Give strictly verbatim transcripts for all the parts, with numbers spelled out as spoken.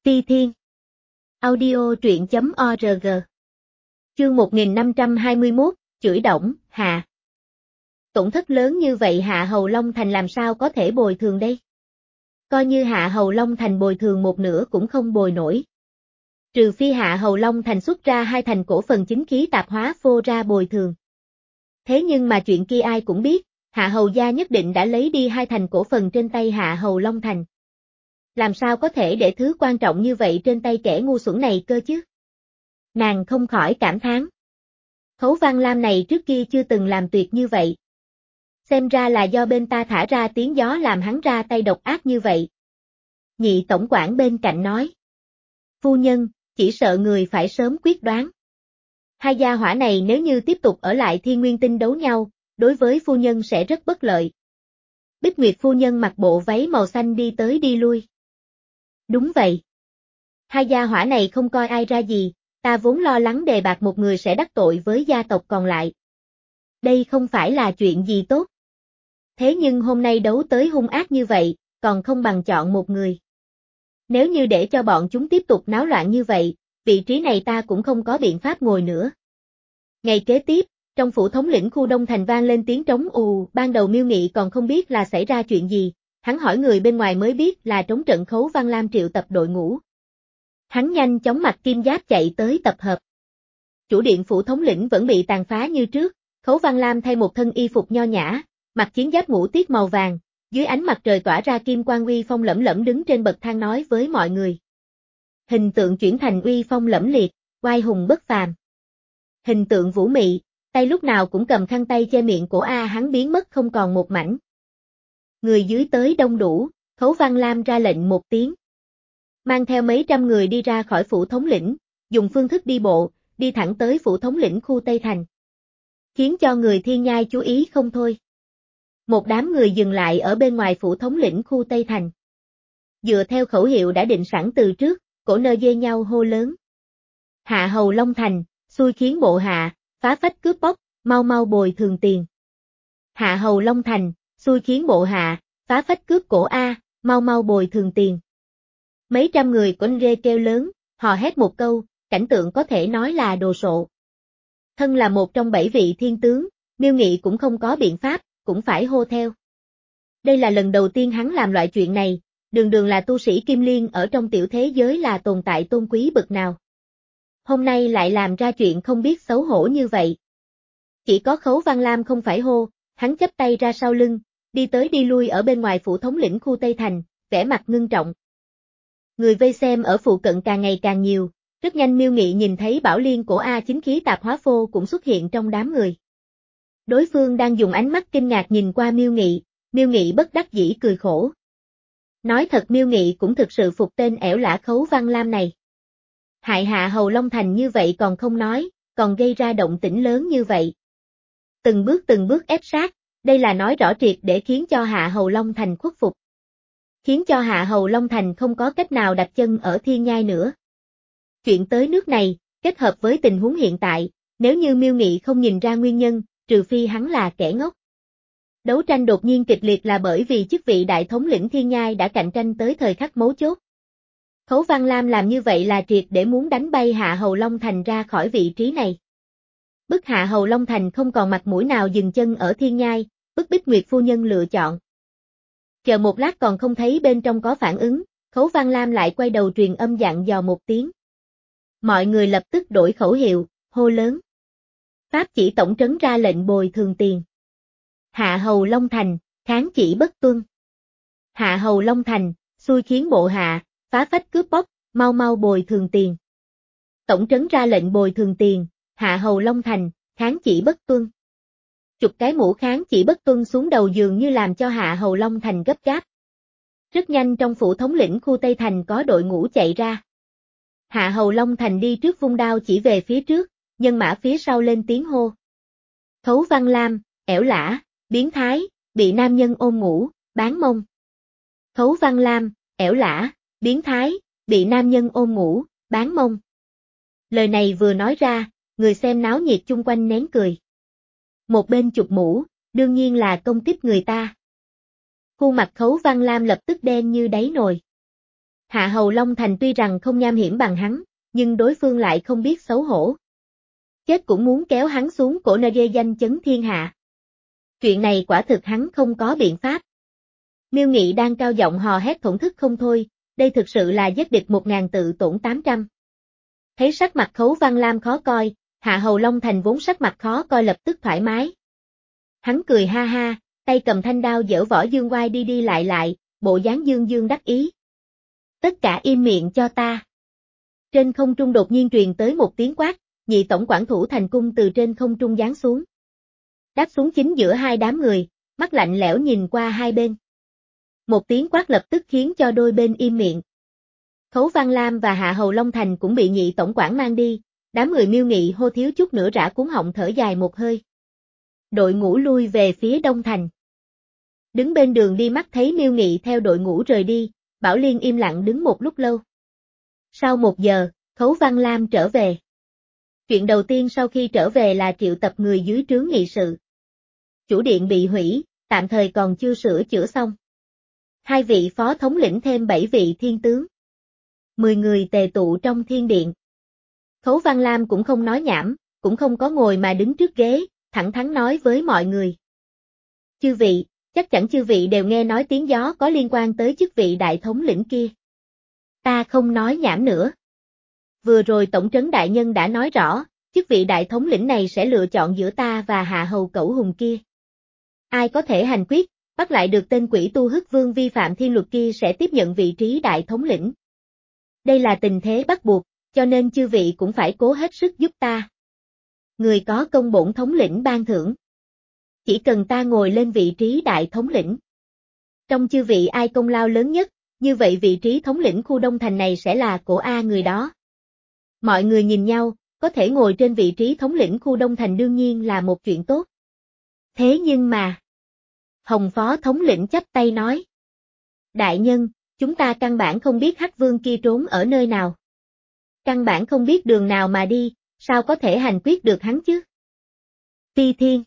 Ti Thiên. Audio truyện chấm org. Chương một nghìn năm trăm hai mươi mốt, chửi đổng, Hạ. Tổn thất lớn như vậy Hạ Hầu Long Thành làm sao có thể bồi thường đây? Coi như Hạ Hầu Long Thành bồi thường một nửa cũng không bồi nổi. Trừ phi Hạ Hầu Long Thành xuất ra hai thành cổ phần chính khí tạp hóa phô ra bồi thường. Thế nhưng mà chuyện kia ai cũng biết, Hạ Hầu gia nhất định đã lấy đi hai thành cổ phần trên tay Hạ Hầu Long Thành. Làm sao có thể để thứ quan trọng như vậy trên tay kẻ ngu xuẩn này cơ chứ? Nàng không khỏi cảm thán. Khấu Văn Lam này trước kia chưa từng làm tuyệt như vậy. Xem ra là do bên ta thả ra tiếng gió làm hắn ra tay độc ác như vậy. Nhị tổng quản bên cạnh nói. Phu nhân, chỉ sợ người phải sớm quyết đoán. Hai gia hỏa này nếu như tiếp tục ở lại Thiên Nguyên Tinh đấu nhau, đối với phu nhân sẽ rất bất lợi. Bích Nguyệt phu nhân mặc bộ váy màu xanh đi tới đi lui. Đúng vậy. Hai gia hỏa này không coi ai ra gì, ta vốn lo lắng đề bạt một người sẽ đắc tội với gia tộc còn lại. Đây không phải là chuyện gì tốt. Thế nhưng hôm nay đấu tới hung ác như vậy, còn không bằng chọn một người. Nếu như để cho bọn chúng tiếp tục náo loạn như vậy, vị trí này ta cũng không có biện pháp ngồi nữa. Ngày kế tiếp, trong phủ thống lĩnh khu Đông Thành vang lên tiếng trống ù, ban đầu Miêu Nghị còn không biết là xảy ra chuyện gì, hắn hỏi người bên ngoài mới biết là trống trận Khấu Văn Lam triệu tập đội ngũ. Hắn nhanh chóng mặc kim giáp chạy tới tập hợp. Chủ điện phủ thống lĩnh vẫn bị tàn phá như trước, Khấu Văn Lam thay một thân y phục nho nhã, mặc chiến giáp ngũ tiết màu vàng, dưới ánh mặt trời tỏa ra kim quang uy phong lẫm lẫm đứng trên bậc thang nói với mọi người. Hình tượng chuyển thành uy phong lẫm liệt, oai hùng bất phàm. Hình tượng vũ mị, tay lúc nào cũng cầm khăn tay che miệng cổ A hắn biến mất không còn một mảnh. Người dưới tới đông đủ, Khấu Văn Lam ra lệnh một tiếng. Mang theo mấy trăm người đi ra khỏi phủ thống lĩnh, dùng phương thức đi bộ, đi thẳng tới phủ thống lĩnh khu Tây Thành. Khiến cho người Thiên Nhai chú ý không thôi. Một đám người dừng lại ở bên ngoài phủ thống lĩnh khu Tây Thành. Dựa theo khẩu hiệu đã định sẵn từ trước, cổ nơ dê nhau hô lớn. Hạ Hầu Long Thành, xui khiến bộ hạ, phá phách cướp bóc, mau mau bồi thường tiền. Hạ Hầu Long Thành, xui khiến bộ hạ, phá phách cướp cổ A, mau mau bồi thường tiền. Mấy trăm người con rê kêu lớn, hò hét một câu, cảnh tượng có thể nói là đồ sộ. Thân là một trong bảy vị thiên tướng, Miêu Nghị cũng không có biện pháp, cũng phải hô theo. Đây là lần đầu tiên hắn làm loại chuyện này, đường đường là tu sĩ Kim Liên ở trong tiểu thế giới là tồn tại tôn quý bậc nào. Hôm nay lại làm ra chuyện không biết xấu hổ như vậy. Chỉ có Khấu Văn Lam không phải hô, hắn chắp tay ra sau lưng, đi tới đi lui ở bên ngoài phủ thống lĩnh khu Tây Thành, vẻ mặt ngưng trọng. Người vây xem ở phụ cận càng ngày càng nhiều, rất nhanh Miêu Nghị nhìn thấy Bảo Liên cổ A chính khí tạp hóa phô cũng xuất hiện trong đám người. Đối phương đang dùng ánh mắt kinh ngạc nhìn qua Miêu Nghị, Miêu Nghị bất đắc dĩ cười khổ. Nói thật Miêu Nghị cũng thực sự phục tên ẻo lả Khấu Văn Lam này. Hại Hạ Hầu Long Thành như vậy còn không nói, còn gây ra động tĩnh lớn như vậy. Từng bước từng bước ép sát, đây là nói rõ triệt để khiến cho Hạ Hầu Long Thành khuất phục. Khiến cho Hạ Hầu Long Thành không có cách nào đặt chân ở Thiên Nhai nữa. Chuyện tới nước này, kết hợp với tình huống hiện tại, nếu như Miêu Nghị không nhìn ra nguyên nhân, trừ phi hắn là kẻ ngốc. Đấu tranh đột nhiên kịch liệt là bởi vì chức vị đại thống lĩnh Thiên Nhai đã cạnh tranh tới thời khắc mấu chốt. Khấu Văn Lam làm như vậy là triệt để muốn đánh bay Hạ Hầu Long Thành ra khỏi vị trí này. Bức Hạ Hầu Long Thành không còn mặt mũi nào dừng chân ở Thiên Nhai, bức Bích Nguyệt phu nhân lựa chọn. Chờ một lát còn không thấy bên trong có phản ứng, Khấu Văn Lam lại quay đầu truyền âm dặn dò một tiếng. Mọi người lập tức đổi khẩu hiệu, hô lớn. Pháp chỉ tổng trấn ra lệnh bồi thường tiền. Hạ Hầu Long Thành, kháng chỉ bất tuân. Hạ Hầu Long Thành, xui khiến bộ hạ, phá phách cướp bóc, mau mau bồi thường tiền. Tổng trấn ra lệnh bồi thường tiền, Hạ Hầu Long Thành, kháng chỉ bất tuân. Chụp cái mũ kháng chỉ bất tuân xuống đầu giường như làm cho Hạ Hầu Long Thành gấp gáp. Rất nhanh trong phủ thống lĩnh khu Tây Thành có đội ngũ chạy ra. Hạ Hầu Long Thành đi trước vung đao chỉ về phía trước, nhân mã phía sau lên tiếng hô. Khấu Văn Lam, ẻo lả, biến thái, bị nam nhân ôm ngủ, bán mông. Khấu Văn Lam, ẻo lả, biến thái, bị nam nhân ôm ngủ, bán mông. Lời này vừa nói ra, người xem náo nhiệt chung quanh nén cười. Một bên chụp mũ, đương nhiên là công kích người ta. Khuôn mặt Khấu Văn Lam lập tức đen như đáy nồi. Hạ Hầu Long Thành tuy rằng không nham hiểm bằng hắn, nhưng đối phương lại không biết xấu hổ. Chết cũng muốn kéo hắn xuống cổ nơi ghê danh chấn thiên hạ. Chuyện này quả thực hắn không có biện pháp. Miêu Nghị đang cao giọng hò hét thổn thức không thôi, đây thực sự là giết địch một ngàn tự tổn tám trăm. Thấy sắc mặt Khấu Văn Lam khó coi, Hạ Hầu Long Thành vốn sắc mặt khó coi lập tức thoải mái. Hắn cười ha ha, tay cầm thanh đao giở võ dương oai đi đi lại lại, bộ dáng dương dương đắc ý. Tất cả im miệng cho ta. Trên không trung đột nhiên truyền tới một tiếng quát, nhị tổng quản thủ thành cung từ trên không trung giáng xuống. Đáp xuống chính giữa hai đám người, mắt lạnh lẽo nhìn qua hai bên. Một tiếng quát lập tức khiến cho đôi bên im miệng. Khấu Văn Lam và Hạ Hầu Long Thành cũng bị nhị tổng quản mang đi, đám người Miêu Nghị hô thiếu chút nữa rã cuống họng thở dài một hơi. Đội ngũ lui về phía đông thành. Đứng bên đường đi mắt thấy Miêu Nghị theo đội ngũ rời đi, Bảo Liên im lặng đứng một lúc lâu. Sau một giờ, Khấu Văn Lam trở về. Chuyện đầu tiên sau khi trở về là triệu tập người dưới trướng nghị sự. Chủ điện bị hủy, tạm thời còn chưa sửa chữa xong. Hai vị phó thống lĩnh thêm bảy vị thiên tướng. Mười người tề tụ trong thiên điện. Khấu Văn Lam cũng không nói nhảm, cũng không có ngồi mà đứng trước ghế, thẳng thắn nói với mọi người. Chư vị, chắc chắn chư vị đều nghe nói tiếng gió có liên quan tới chức vị đại thống lĩnh kia. Ta không nói nhảm nữa. Vừa rồi Tổng trấn đại nhân đã nói rõ, chức vị đại thống lĩnh này sẽ lựa chọn giữa ta và Hạ Hầu Cẩu Hùng kia. Ai có thể hành quyết, bắt lại được tên quỷ tu Hức Vương vi phạm thiên luật kia sẽ tiếp nhận vị trí đại thống lĩnh. Đây là tình thế bắt buộc, cho nên chư vị cũng phải cố hết sức giúp ta. Người có công bổn thống lĩnh ban thưởng. Chỉ cần ta ngồi lên vị trí đại thống lĩnh. Trong chư vị ai công lao lớn nhất, như vậy vị trí thống lĩnh khu Đông Thành này sẽ là của A người đó. Mọi người nhìn nhau, có thể ngồi trên vị trí thống lĩnh khu Đông Thành đương nhiên là một chuyện tốt. Thế nhưng mà... Hồng phó thống lĩnh chắp tay nói. Đại nhân, chúng ta căn bản không biết Hắc Vương kia trốn ở nơi nào. Căn bản không biết đường nào mà đi, sao có thể hành quyết được hắn chứ? Phi Thiên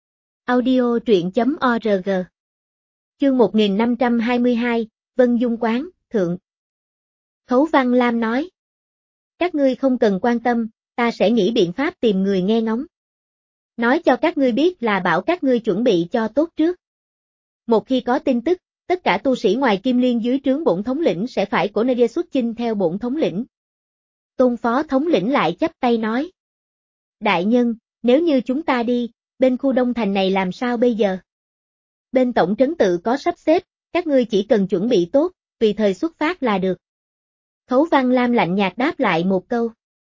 Audio truyện chấm org Chương một nghìn năm trăm hai mươi hai, Vân Dung Quán, Thượng. Khấu Văn Lam nói. Các ngươi không cần quan tâm, ta sẽ nghĩ biện pháp tìm người nghe ngóng. Nói cho các ngươi biết là bảo các ngươi chuẩn bị cho tốt trước. Một khi có tin tức, tất cả tu sĩ ngoài Kim Liên dưới trướng bổn thống lĩnh sẽ phải cổ nơi xuất chinh theo bổn thống lĩnh. Tôn phó thống lĩnh lại chắp tay nói. Đại nhân, nếu như chúng ta đi, bên khu Đông Thành này làm sao bây giờ? Bên tổng trấn tự có sắp xếp, các ngươi chỉ cần chuẩn bị tốt, tùy thời xuất phát là được. Khấu Văn Lam lạnh nhạt đáp lại một câu.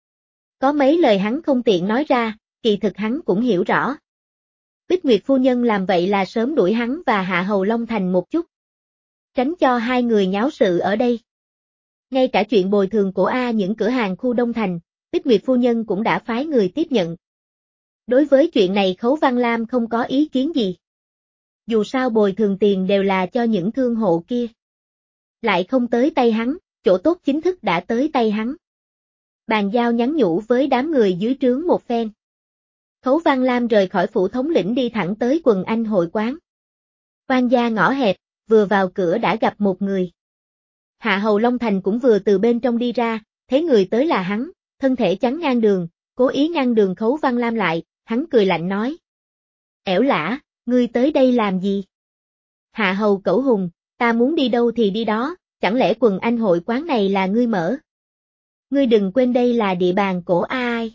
Có mấy lời hắn không tiện nói ra, kỳ thực hắn cũng hiểu rõ. Bích Nguyệt phu nhân làm vậy là sớm đuổi hắn và Hạ Hầu Long Thành một chút. Tránh cho hai người nháo sự ở đây. Ngay cả chuyện bồi thường của A những cửa hàng khu Đông Thành, Bích Nguyệt phu nhân cũng đã phái người tiếp nhận. Đối với chuyện này Khấu Văn Lam không có ý kiến gì. Dù sao bồi thường tiền đều là cho những thương hộ kia. Lại không tới tay hắn, chỗ tốt chính thức đã tới tay hắn. Bàn giao nhắn nhủ với đám người dưới trướng một phen. Khấu Văn Lam rời khỏi phủ thống lĩnh đi thẳng tới quần anh hội quán. Quan gia ngõ hẹp, vừa vào cửa đã gặp một người. Hạ Hầu Long Thành cũng vừa từ bên trong đi ra, thấy người tới là hắn, thân thể chắn ngang đường, cố ý ngăn đường Khấu Văn Lam lại, hắn cười lạnh nói. Ẻo lả, ngươi tới đây làm gì? Hạ Hầu Cẩu Hùng, ta muốn đi đâu thì đi đó, chẳng lẽ quần anh hội quán này là ngươi mở? Ngươi đừng quên đây là địa bàn của ai?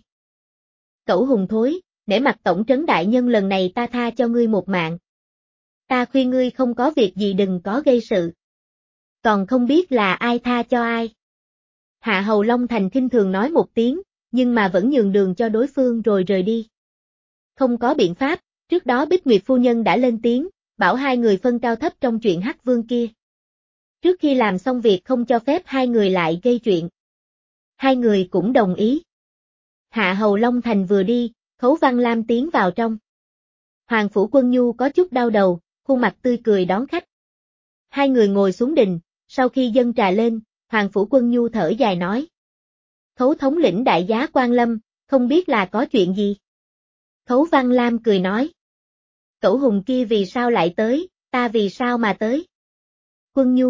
Cẩu Hùng thối, để mặt tổng trấn đại nhân lần này ta tha cho ngươi một mạng. Ta khuyên ngươi không có việc gì đừng có gây sự. Còn không biết là ai tha cho ai. Hạ Hầu Long Thành khinh thường nói một tiếng, nhưng mà vẫn nhường đường cho đối phương rồi rời đi. Không có biện pháp, trước đó Bích Nguyệt phu nhân đã lên tiếng, bảo hai người phân cao thấp trong chuyện Hắc Vương kia. Trước khi làm xong việc không cho phép hai người lại gây chuyện. Hai người cũng đồng ý. Hạ Hầu Long Thành vừa đi, Khấu Văn Lam tiến vào trong. Hoàng Phủ Quân Nhu có chút đau đầu, khuôn mặt tươi cười đón khách. Hai người ngồi xuống đình, sau khi dâng trà lên, Hoàng Phủ Quân Nhu thở dài nói. Khấu thống lĩnh đại giá Quan Lâm, không biết là có chuyện gì. Khấu Văn Lam cười nói. Cẩu Hùng kia vì sao lại tới, ta vì sao mà tới. Quân Nhu,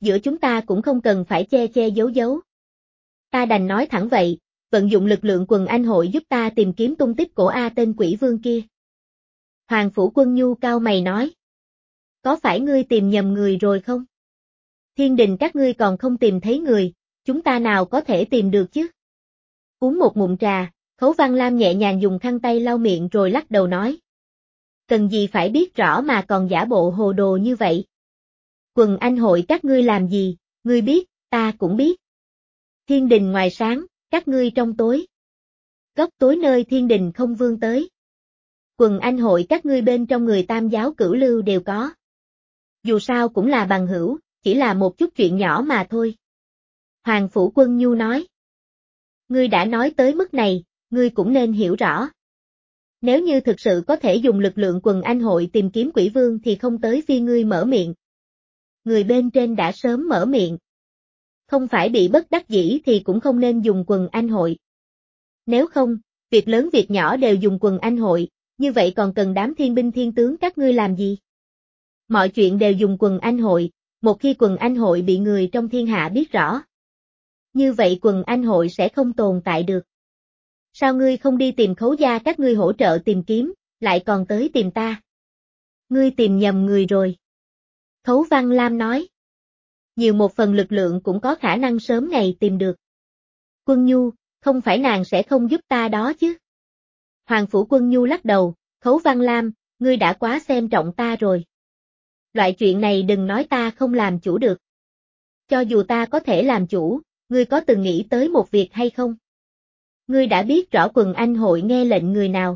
giữa chúng ta cũng không cần phải che che giấu giấu. Ta đành nói thẳng vậy, vận dụng lực lượng quần anh hội giúp ta tìm kiếm tung tích của A tên quỷ vương kia. Hoàng Phủ Quân Nhu cao mày nói. Có phải ngươi tìm nhầm người rồi không? Thiên đình các ngươi còn không tìm thấy người, chúng ta nào có thể tìm được chứ? Uống một ngụm trà, Khấu Văn Lam nhẹ nhàng dùng khăn tay lau miệng rồi lắc đầu nói. Cần gì phải biết rõ mà còn giả bộ hồ đồ như vậy? Quần anh hội các ngươi làm gì, ngươi biết, ta cũng biết. Thiên đình ngoài sáng, các ngươi trong tối. Góc tối nơi thiên đình không vương tới. Quần anh hội các ngươi bên trong người tam giáo cửu lưu đều có. Dù sao cũng là bằng hữu, chỉ là một chút chuyện nhỏ mà thôi. Hoàng Phủ Quân Nhu nói. Ngươi đã nói tới mức này, ngươi cũng nên hiểu rõ. Nếu như thực sự có thể dùng lực lượng quần anh hội tìm kiếm quỷ vương thì không tới phiên ngươi mở miệng. Người bên trên đã sớm mở miệng. Không phải bị bất đắc dĩ thì cũng không nên dùng quần anh hội. Nếu không, việc lớn việc nhỏ đều dùng quần anh hội, như vậy còn cần đám thiên binh thiên tướng các ngươi làm gì? Mọi chuyện đều dùng quần anh hội, một khi quần anh hội bị người trong thiên hạ biết rõ. Như vậy quần anh hội sẽ không tồn tại được. Sao ngươi không đi tìm Khấu gia các ngươi hỗ trợ tìm kiếm, lại còn tới tìm ta? Ngươi tìm nhầm người rồi. Khấu Văn Lam nói. Nhiều một phần lực lượng cũng có khả năng sớm ngày tìm được. Quân Nhu, không phải nàng sẽ không giúp ta đó chứ? Hoàng Phủ Quân Nhu lắc đầu, Khấu Văn Lam, ngươi đã quá xem trọng ta rồi. Loại chuyện này đừng nói ta không làm chủ được. Cho dù ta có thể làm chủ, ngươi có từng nghĩ tới một việc hay không? Ngươi đã biết rõ quần anh hội nghe lệnh người nào.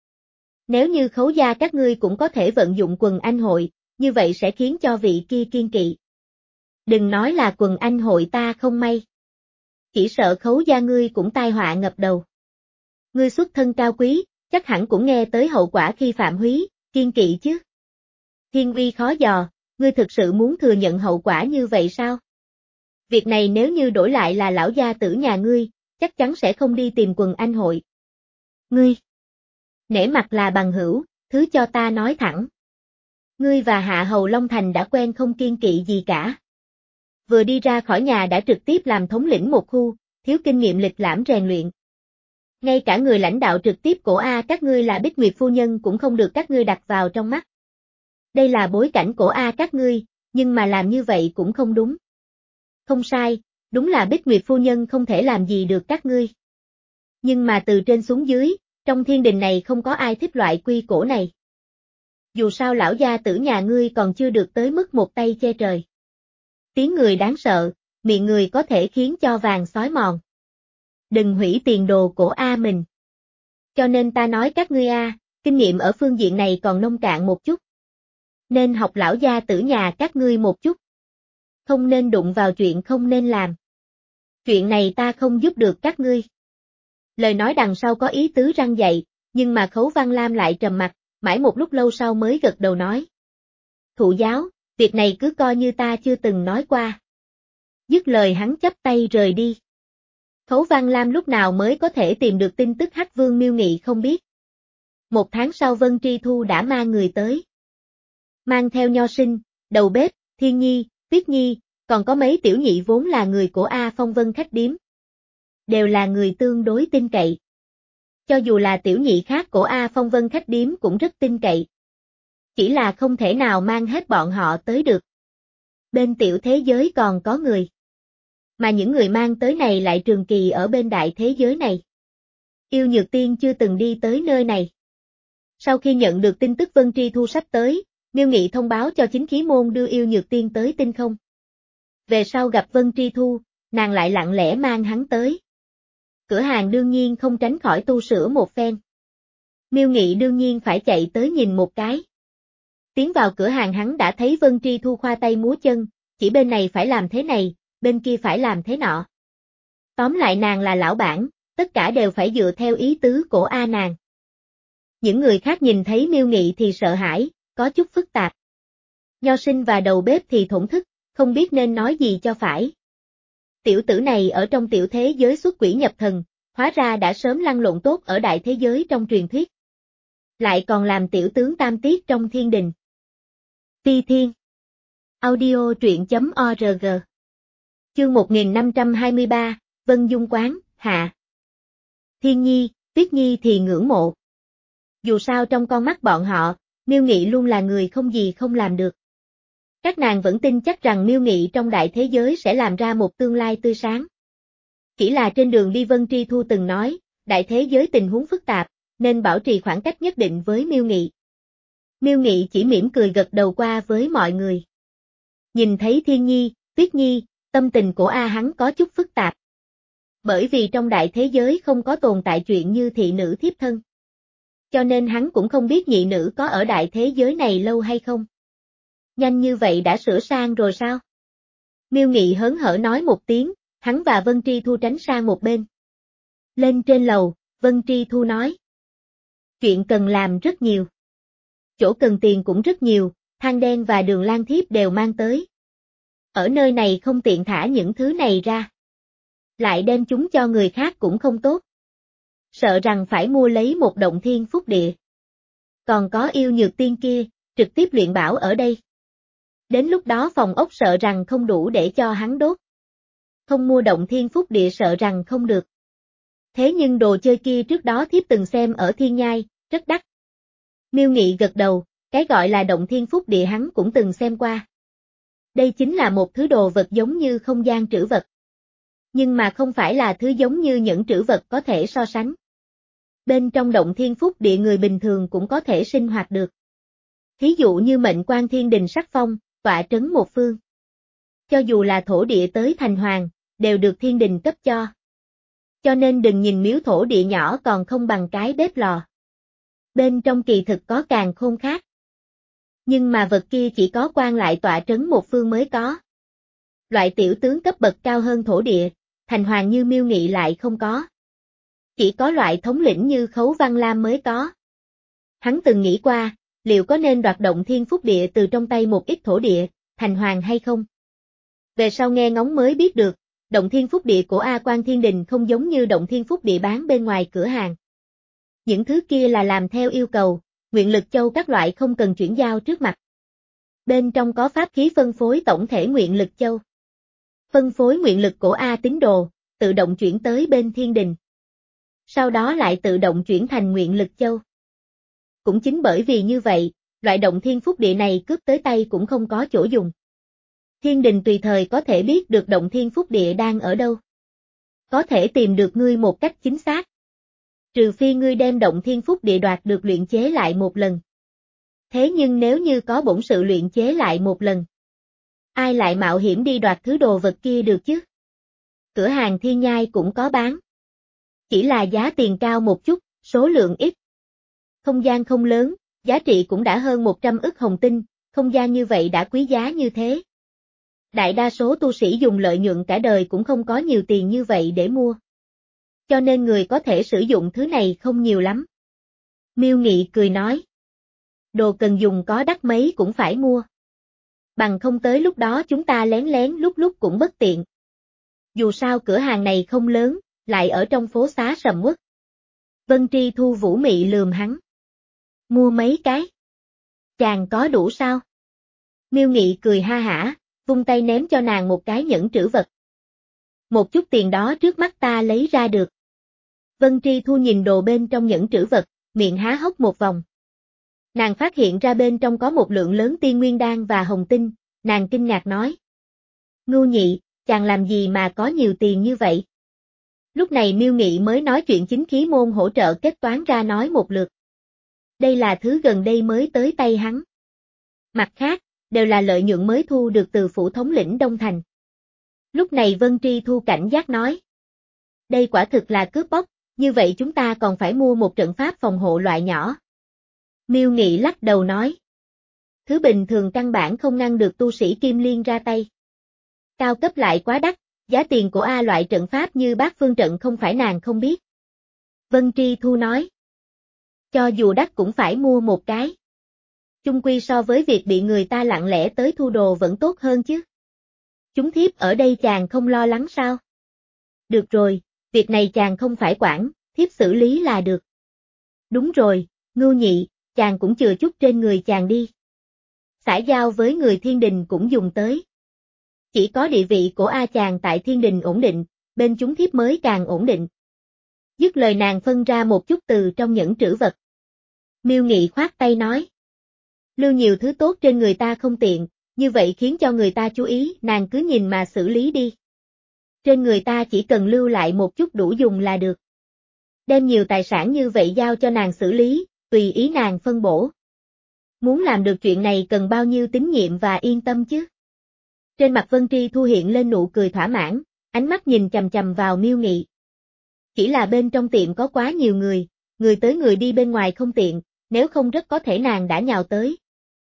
Nếu như Khấu gia các ngươi cũng có thể vận dụng quần anh hội, như vậy sẽ khiến cho vị kia kiên kỵ. Đừng nói là quần anh hội ta không may. Chỉ sợ Khấu gia ngươi cũng tai họa ngập đầu. Ngươi xuất thân cao quý, chắc hẳn cũng nghe tới hậu quả khi phạm húy, kiên kỵ chứ. Thiên uy khó dò, ngươi thực sự muốn thừa nhận hậu quả như vậy sao? Việc này nếu như đổi lại là lão gia tử nhà ngươi, chắc chắn sẽ không đi tìm quần anh hội. Ngươi, nể mặt là bằng hữu, thứ cho ta nói thẳng. Ngươi và Hạ Hầu Long Thành đã quen không kiên kỵ gì cả. Vừa đi ra khỏi nhà đã trực tiếp làm thống lĩnh một khu, thiếu kinh nghiệm lịch lãm rèn luyện. Ngay cả người lãnh đạo trực tiếp của A các ngươi là Bích Nguyệt phu nhân cũng không được các ngươi đặt vào trong mắt. Đây là bối cảnh của A các ngươi, nhưng mà làm như vậy cũng không đúng. Không sai, đúng là Bích Nguyệt phu nhân không thể làm gì được các ngươi. Nhưng mà từ trên xuống dưới, trong thiên đình này không có ai thích loại quy củ này. Dù sao lão gia tử nhà ngươi còn chưa được tới mức một tay che trời. Tiếng người đáng sợ, miệng người có thể khiến cho vàng xói mòn. Đừng hủy tiền đồ của A mình. Cho nên ta nói các ngươi A, kinh nghiệm ở phương diện này còn nông cạn một chút. Nên học lão gia tử nhà các ngươi một chút. Không nên đụng vào chuyện không nên làm. Chuyện này ta không giúp được các ngươi. Lời nói đằng sau có ý tứ răn dạy, nhưng mà Khấu Văn Lam lại trầm mặt, mãi một lúc lâu sau mới gật đầu nói. Thụ giáo, việc này cứ coi như ta chưa từng nói qua. Dứt lời hắn chắp tay rời đi. Khấu Văn Lam lúc nào mới có thể tìm được tin tức Hắc Vương Miêu Nghị không biết. Một tháng sau Vân Tri Thu đã mang người tới. Mang theo Nho Sinh, Đầu Bếp, Thiên Nhi, Tuyết Nhi, còn có mấy tiểu nhị vốn là người của A Phong Vân khách điếm. Đều là người tương đối tin cậy. Cho dù là tiểu nhị khác của A Phong Vân khách điếm cũng rất tin cậy. Chỉ là không thể nào mang hết bọn họ tới được. Bên tiểu thế giới còn có người. Mà những người mang tới này lại trường kỳ ở bên đại thế giới này. Yêu Nhược Tiên chưa từng đi tới nơi này. Sau khi nhận được tin tức Vân Tri Thu sắp tới, Miêu Nghị thông báo cho chính khí môn đưa Yêu Nhược Tiên tới tinh không. Về sau gặp Vân Tri Thu, nàng lại lặng lẽ mang hắn tới. Cửa hàng đương nhiên không tránh khỏi tu sửa một phen. Miêu Nghị đương nhiên phải chạy tới nhìn một cái. Tiến vào cửa hàng hắn đã thấy Vân Tri Thu khoa tay múa chân, chỉ bên này phải làm thế này, bên kia phải làm thế nọ. Tóm lại nàng là lão bản, tất cả đều phải dựa theo ý tứ của A nàng. Những người khác nhìn thấy Miêu Nghị thì sợ hãi, có chút phức tạp. Nho Sinh và Đầu Bếp thì thổn thức, không biết nên nói gì cho phải. Tiểu tử này ở trong tiểu thế giới xuất quỷ nhập thần, hóa ra đã sớm lăn lộn tốt ở đại thế giới trong truyền thuyết. Lại còn làm tiểu tướng tam tiết trong thiên đình. Ti Thiên. Audio truyện chấm org. Chương một nghìn năm trăm hai mươi ba, Vân Dung Quán, hạ. Thiên Nhi, Tuyết Nhi thì ngưỡng mộ. Dù sao trong con mắt bọn họ, Miêu Nghị luôn là người không gì không làm được. Các nàng vẫn tin chắc rằng Miêu Nghị trong đại thế giới sẽ làm ra một tương lai tươi sáng. Chỉ là trên đường đi Vân Tri Thu từng nói, đại thế giới tình huống phức tạp, nên bảo trì khoảng cách nhất định với Miêu Nghị. Miêu Nghị chỉ mỉm cười gật đầu qua với mọi người. Nhìn thấy Thiên Nhi, Tuyết Nhi, tâm tình của A hắn có chút phức tạp. Bởi vì trong đại thế giới không có tồn tại chuyện như thị nữ thiếp thân. Cho nên hắn cũng không biết nhị nữ có ở đại thế giới này lâu hay không. Nhanh như vậy đã sửa sang rồi sao? Miêu Nghị hớn hở nói một tiếng, hắn và Vân Tri Thu tránh sang một bên. Lên trên lầu, Vân Tri Thu nói. Chuyện cần làm rất nhiều. Chỗ cần tiền cũng rất nhiều, than đen và đường lan thiếp đều mang tới. Ở nơi này không tiện thả những thứ này ra. Lại đem chúng cho người khác cũng không tốt. Sợ rằng phải mua lấy một động thiên phúc địa. Còn có yêu nhược tiên kia, trực tiếp luyện bảo ở đây. Đến lúc đó phòng ốc sợ rằng không đủ để cho hắn đốt. Không mua động thiên phúc địa sợ rằng không được. Thế nhưng đồ chơi kia trước đó thiếp từng xem ở Thiên Nhai, rất đắt. Miêu Nghị gật đầu, cái gọi là động thiên phúc địa hắn cũng từng xem qua. Đây chính là một thứ đồ vật giống như không gian trữ vật. Nhưng mà không phải là thứ giống như những trữ vật có thể so sánh. Bên trong động thiên phúc địa người bình thường cũng có thể sinh hoạt được. Thí dụ như mệnh quan thiên đình sắc phong, tọa trấn một phương. Cho dù là thổ địa tới thành hoàng, đều được thiên đình cấp cho. Cho nên đừng nhìn miếu thổ địa nhỏ còn không bằng cái bếp lò. Bên trong kỳ thực có càng khôn khác. Nhưng mà vật kia chỉ có quan lại tọa trấn một phương mới có. Loại tiểu tướng cấp bậc cao hơn thổ địa, thành hoàng như Miêu Nghị lại không có. Chỉ có loại thống lĩnh như Khấu Văn Lam mới có. Hắn từng nghĩ qua, liệu có nên đoạt động thiên phúc địa từ trong tay một ít thổ địa, thành hoàng hay không? Về sau nghe ngóng mới biết được, động thiên phúc địa của A Quan Thiên Đình không giống như động thiên phúc địa bán bên ngoài cửa hàng. Những thứ kia là làm theo yêu cầu, nguyện lực châu các loại không cần chuyển giao trước mặt. Bên trong có pháp khí phân phối tổng thể nguyện lực châu. Phân phối nguyện lực của A tín đồ, tự động chuyển tới bên thiên đình. Sau đó lại tự động chuyển thành nguyện lực châu. Cũng chính bởi vì như vậy, loại động thiên phúc địa này cướp tới tay cũng không có chỗ dùng. Thiên đình tùy thời có thể biết được động thiên phúc địa đang ở đâu. Có thể tìm được ngươi một cách chính xác. Trừ phi ngươi đem động thiên phúc địa đoạt được luyện chế lại một lần. Thế nhưng nếu như có bổn sự luyện chế lại một lần, ai lại mạo hiểm đi đoạt thứ đồ vật kia được chứ? Cửa hàng Thiên Nhai cũng có bán. Chỉ là giá tiền cao một chút, số lượng ít. Không gian không lớn, giá trị cũng đã hơn một trăm ức hồng tinh, không gian như vậy đã quý giá như thế. Đại đa số tu sĩ dùng lợi nhuận cả đời cũng không có nhiều tiền như vậy để mua. Cho nên người có thể sử dụng thứ này không nhiều lắm. Miêu Nghị cười nói. Đồ cần dùng có đắt mấy cũng phải mua. Bằng không tới lúc đó chúng ta lén lén lúc lúc cũng bất tiện. Dù sao cửa hàng này không lớn, lại ở trong phố xá sầm uất. Vân Tri Thu vũ mị lườm hắn. Mua mấy cái? Chàng có đủ sao? Miêu Nghị cười ha hả, vung tay ném cho nàng một cái nhẫn trữ vật. Một chút tiền đó trước mắt ta lấy ra được. Vân Tri Thu nhìn đồ bên trong nhẫn trữ vật, miệng há hốc một vòng. Nàng phát hiện ra bên trong có một lượng lớn tiên nguyên đan và hồng tinh, nàng kinh ngạc nói. Ngưu Nhị, chàng làm gì mà có nhiều tiền như vậy? Lúc này Miêu Nghị mới nói chuyện chính khí môn hỗ trợ kết toán ra nói một lượt. Đây là thứ gần đây mới tới tay hắn. Mặt khác, đều là lợi nhuận mới thu được từ phủ thống lĩnh Đông Thành. Lúc này Vân Tri Thu cảnh giác nói. Đây quả thực là cướp bóc, như vậy chúng ta còn phải mua một trận pháp phòng hộ loại nhỏ. Miêu Nghị lắc đầu nói. Thứ bình thường căn bản không ngăn được tu sĩ Kim Liên ra tay. Cao cấp lại quá đắt, giá tiền của A loại trận pháp như Bát Phương trận không phải nàng không biết. Vân Tri Thu nói. Cho dù đắt cũng phải mua một cái. Chung quy so với việc bị người ta lặng lẽ tới thu đồ vẫn tốt hơn chứ. Chúng thiếp ở đây chàng không lo lắng sao? Được rồi, việc này chàng không phải quản, thiếp xử lý là được. Đúng rồi, Ngưu Nhị, chàng cũng chừa chút trên người chàng đi. Xã giao với người thiên đình cũng dùng tới. Chỉ có địa vị của A chàng tại thiên đình ổn định, bên chúng thiếp mới càng ổn định. Dứt lời nàng phân ra một chút từ trong nhẫn trữ vật. Miêu Nghị khoát tay nói. Lưu nhiều thứ tốt trên người ta không tiện, như vậy khiến cho người ta chú ý, nàng cứ nhìn mà xử lý đi. Trên người ta chỉ cần lưu lại một chút đủ dùng là được. Đem nhiều tài sản như vậy giao cho nàng xử lý, tùy ý nàng phân bổ. Muốn làm được chuyện này cần bao nhiêu tín nhiệm và yên tâm chứ? Trên mặt Vân Tri Thu hiện lên nụ cười thỏa mãn, ánh mắt nhìn chằm chằm vào Miêu Nghị. Chỉ là bên trong tiệm có quá nhiều người, người tới người đi bên ngoài không tiện, nếu không rất có thể nàng đã nhào tới.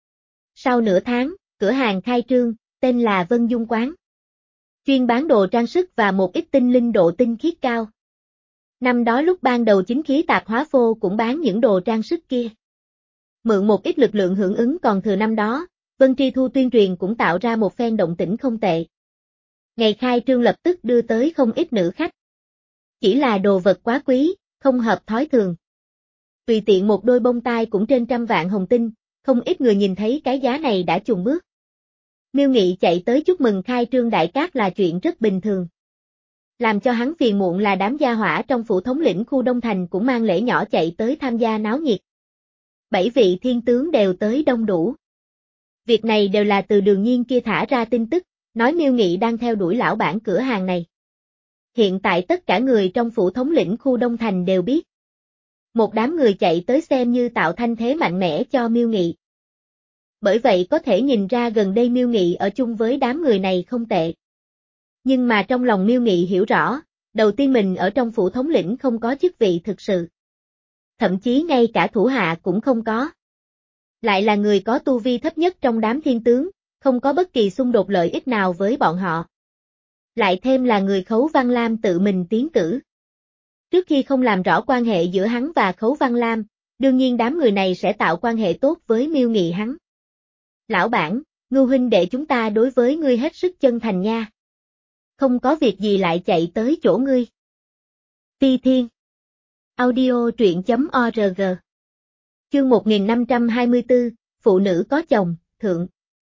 Sau nửa tháng, cửa hàng khai trương, tên là Vân Dung Quán. Chuyên bán đồ trang sức và một ít tinh linh độ tinh khiết cao. Năm đó lúc ban đầu chính khí tạp hóa phô cũng bán những đồ trang sức kia. Mượn một ít lực lượng hưởng ứng còn thừa năm đó, Vân Tri Thu tuyên truyền cũng tạo ra một phen động tĩnh không tệ. Ngày khai trương lập tức đưa tới không ít nữ khách. Chỉ là đồ vật quá quý, không hợp thói thường. Tùy tiện một đôi bông tai cũng trên trăm vạn hồng tinh, không ít người nhìn thấy cái giá này đã chùng bước. Miêu Nghị chạy tới chúc mừng khai trương đại cát là chuyện rất bình thường. Làm cho hắn phiền muộn là đám gia hỏa trong phủ thống lĩnh khu Đông Thành cũng mang lễ nhỏ chạy tới tham gia náo nhiệt. Bảy vị thiên tướng đều tới đông đủ. Việc này đều là từ Đường Nhiên kia thả ra tin tức, nói Miêu Nghị đang theo đuổi lão bản cửa hàng này. Hiện tại tất cả người trong phủ thống lĩnh khu Đông Thành đều biết. Một đám người chạy tới xem như tạo thanh thế mạnh mẽ cho Miêu Nghị. Bởi vậy có thể nhìn ra gần đây Miêu Nghị ở chung với đám người này không tệ. Nhưng mà trong lòng Miêu Nghị hiểu rõ, đầu tiên mình ở trong phủ thống lĩnh không có chức vị thực sự. Thậm chí ngay cả thủ hạ cũng không có. Lại là người có tu vi thấp nhất trong đám thiên tướng, không có bất kỳ xung đột lợi ích nào với bọn họ. Lại thêm là người Khấu Văn Lam tự mình tiến cử. Trước khi không làm rõ quan hệ giữa hắn và Khấu Văn Lam, đương nhiên đám người này sẽ tạo quan hệ tốt với Miêu Nghị hắn. Lão bản, Ngưu huynh đệ chúng ta đối với ngươi hết sức chân thành nha. Không có việc gì lại chạy tới chỗ ngươi. Ti Thiên. Audio truyện chấm org. Chương một nghìn năm trăm hai mươi tư, Phụ nữ có chồng, thượng.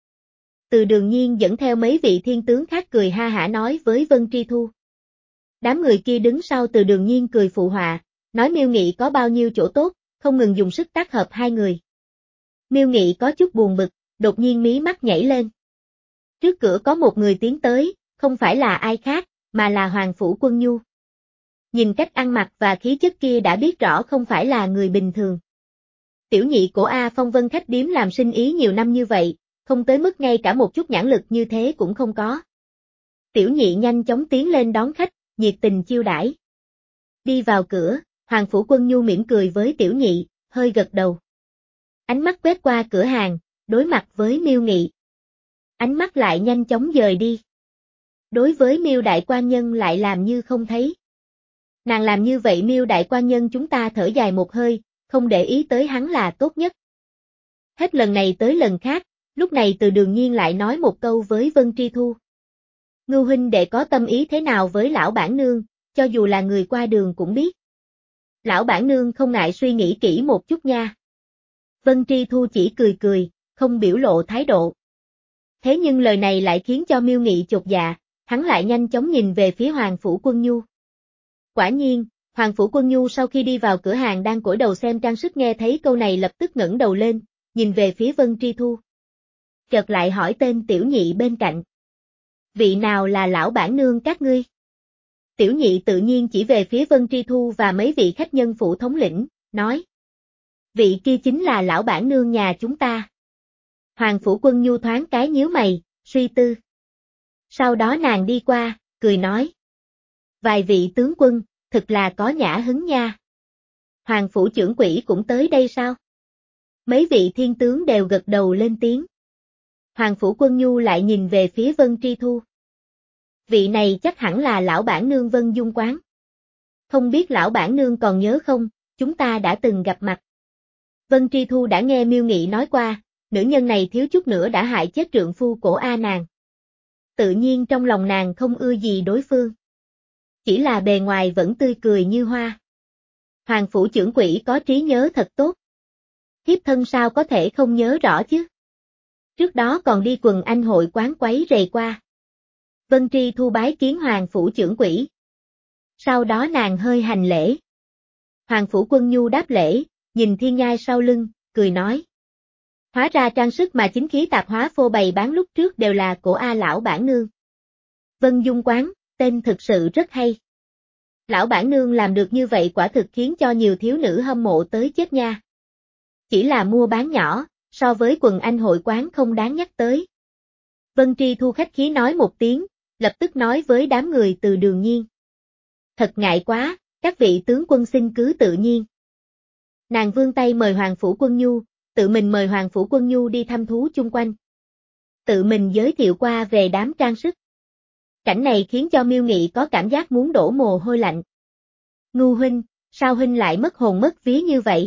Từ Đường Nhiên dẫn theo mấy vị thiên tướng khác cười ha hả nói với Vân Tri Thu. Đám người kia đứng sau Từ Đường Nhiên cười phụ họa, nói Miêu Nghị có bao nhiêu chỗ tốt, không ngừng dùng sức tác hợp hai người. Miêu Nghị có chút buồn bực, đột nhiên mí mắt nhảy lên. Trước cửa có một người tiến tới, không phải là ai khác, mà là Hoàng Phủ Quân Nhu. Nhìn cách ăn mặc và khí chất kia đã biết rõ không phải là người bình thường. Tiểu nhị của A Phong Vân khách điếm làm sinh ý nhiều năm như vậy, không tới mức ngay cả một chút nhãn lực như thế cũng không có. Tiểu nhị nhanh chóng tiến lên đón khách, nhiệt tình chiêu đãi. Đi vào cửa, Hoàng Phủ Quân Nhu mỉm cười với tiểu nhị, hơi gật đầu. Ánh mắt quét qua cửa hàng, đối mặt với Miêu Nghị. Ánh mắt lại nhanh chóng dời đi. Đối với Miêu đại quan nhân lại làm như không thấy. Nàng làm như vậy Miêu đại quan nhân chúng ta thở dài một hơi, không để ý tới hắn là tốt nhất. Hết lần này tới lần khác, lúc này Từ Đường Nhiên lại nói một câu với Vân Tri Thu. Ngưu huynh đệ có tâm ý thế nào với lão bản nương, cho dù là người qua đường cũng biết. Lão bản nương không ngại suy nghĩ kỹ một chút nha. Vân Tri Thu chỉ cười cười, không biểu lộ thái độ. Thế nhưng lời này lại khiến cho Miêu Nghị chột dạ, hắn lại nhanh chóng nhìn về phía Hoàng Phủ Quân Nhu. Quả nhiên, Hoàng Phủ Quân Nhu sau khi đi vào cửa hàng đang cúi đầu xem trang sức nghe thấy câu này lập tức ngẩng đầu lên, nhìn về phía Vân Tri Thu. Chợt lại hỏi tên tiểu nhị bên cạnh. Vị nào là lão bản nương các ngươi? Tiểu nhị tự nhiên chỉ về phía Vân Tri Thu và mấy vị khách nhân phủ thống lĩnh, nói. Vị kia chính là lão bản nương nhà chúng ta. Hoàng Phủ Quân Nhu thoáng cái nhíu mày, suy tư. Sau đó nàng đi qua, cười nói. Vài vị tướng quân, thật là có nhã hứng nha. Hoàng Phủ trưởng quỹ cũng tới đây sao? Mấy vị thiên tướng đều gật đầu lên tiếng. Hoàng Phủ Quân Nhu lại nhìn về phía Vân Tri Thu. Vị này chắc hẳn là lão bản nương Vân Dung Quán. Không biết lão bản nương còn nhớ không, chúng ta đã từng gặp mặt. Vân Tri Thu đã nghe Miêu Nghị nói qua, nữ nhân này thiếu chút nữa đã hại chết trượng phu của A nàng. Tự nhiên trong lòng nàng không ưa gì đối phương. Chỉ là bề ngoài vẫn tươi cười như hoa. Hoàng Phủ trưởng quỹ có trí nhớ thật tốt. Thiếp thân sao có thể không nhớ rõ chứ? trước đó còn đi quần anh hội quán quấy rầy qua. Vân Tri Thu bái kiến Hoàng phủ trưởng quỹ. Sau đó nàng hơi hành lễ. Hoàng phủ Quân Nhu đáp lễ, nhìn Thiên Nhai sau lưng, cười nói. Hóa ra trang sức mà chính khí tạp hóa phô bày bán lúc trước đều là của A lão bản nương. Vân Dung Quán, tên thực sự rất hay. Lão bản nương làm được như vậy quả thực khiến cho nhiều thiếu nữ hâm mộ tới chết nha. Chỉ là mua bán nhỏ, so với quần anh hội quán không đáng nhắc tới. Vân Tri Thu khách khí nói một tiếng, lập tức nói với đám người từ Đường Nhiên. Thật ngại quá, các vị tướng quân xin cứ tự nhiên. Nàng vươn tay mời Hoàng phủ Quân Nhu, tự mình mời Hoàng phủ Quân Nhu đi thăm thú chung quanh. Tự mình giới thiệu qua về đám trang sức. Cảnh này khiến cho Miêu Nghị có cảm giác muốn đổ mồ hôi lạnh. Ngu huynh, sao huynh lại mất hồn mất vía như vậy?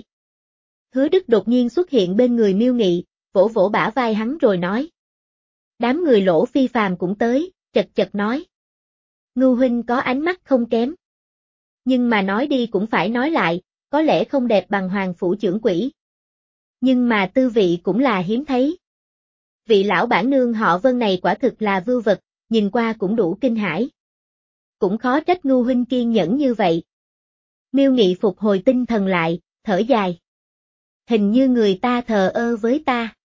Hứa Đức đột nhiên xuất hiện bên người Miêu Nghị, vỗ vỗ bả vai hắn rồi nói. Đám người Lỗ Phi Phàm cũng tới, chật chật nói. Ngu huynh có ánh mắt không kém. Nhưng mà nói đi cũng phải nói lại, có lẽ không đẹp bằng Hoàng phủ trưởng quỹ. Nhưng mà tư vị cũng là hiếm thấy. Vị lão bản nương họ Vân này quả thực là vưu vật, nhìn qua cũng đủ kinh hãi. Cũng khó trách Ngu huynh kiên nhẫn như vậy. Miêu Nghị phục hồi tinh thần lại, thở dài. Hình như người ta thờ ơ với ta.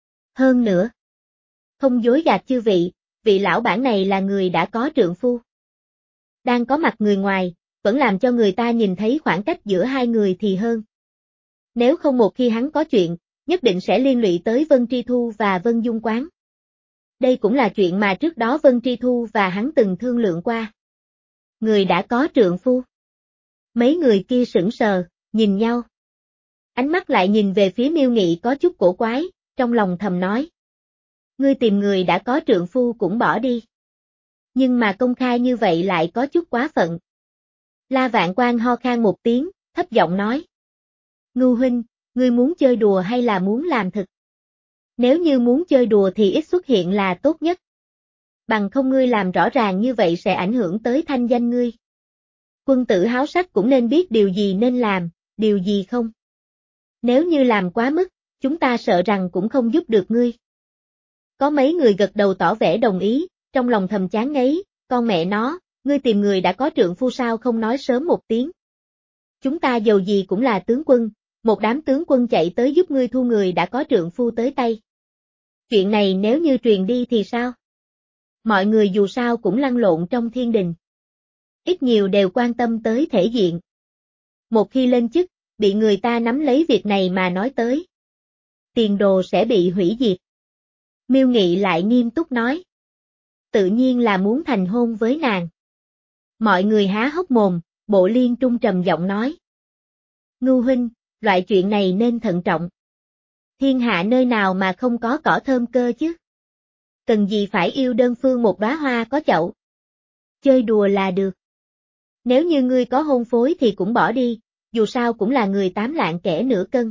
Hơn nữa, không dối gạt chư vị, vị lão bản này là người đã có trượng phu. Đang có mặt người ngoài, vẫn làm cho người ta nhìn thấy khoảng cách giữa hai người thì hơn. Nếu không một khi hắn có chuyện, nhất định sẽ liên lụy tới Vân Tri Thu và Vân Dung Quán. Đây cũng là chuyện mà trước đó Vân Tri Thu và hắn từng thương lượng qua. Người đã có trượng phu. Mấy người kia sững sờ, nhìn nhau. Ánh mắt lại nhìn về phía Miêu Nghị có chút cổ quái, trong lòng thầm nói. Ngươi tìm người đã có trượng phu cũng bỏ đi. Nhưng mà công khai như vậy lại có chút quá phận. La Vạn Quan ho khan một tiếng, thấp giọng nói. Ngưu huynh, ngươi muốn chơi đùa hay là muốn làm thực? Nếu như muốn chơi đùa thì ít xuất hiện là tốt nhất. Bằng không ngươi làm rõ ràng như vậy sẽ ảnh hưởng tới thanh danh ngươi. Quân tử háo sắc cũng nên biết điều gì nên làm, điều gì không. Nếu như làm quá mức, chúng ta sợ rằng cũng không giúp được ngươi. Có mấy người gật đầu tỏ vẻ đồng ý, trong lòng thầm chán ngấy, con mẹ nó, ngươi tìm người đã có trượng phu sao không nói sớm một tiếng. Chúng ta dầu gì cũng là tướng quân, một đám tướng quân chạy tới giúp ngươi thu người đã có trượng phu tới tay. Chuyện này nếu như truyền đi thì sao? Mọi người dù sao cũng lăn lộn trong thiên đình. Ít nhiều đều quan tâm tới thể diện. Một khi lên chức, bị người ta nắm lấy việc này mà nói tới. Tiền đồ sẽ bị hủy diệt. Miêu Nghị lại nghiêm túc nói. Tự nhiên là muốn thành hôn với nàng. Mọi người há hốc mồm, Bộ Liên Trung trầm giọng nói. Ngưu huynh, loại chuyện này nên thận trọng. Thiên hạ nơi nào mà không có cỏ thơm cơ chứ? Cần gì phải yêu đơn phương một đóa hoa có chậu? Chơi đùa là được. Nếu như ngươi có hôn phối thì cũng bỏ đi, dù sao cũng là người tám lạng kẻ nửa cân.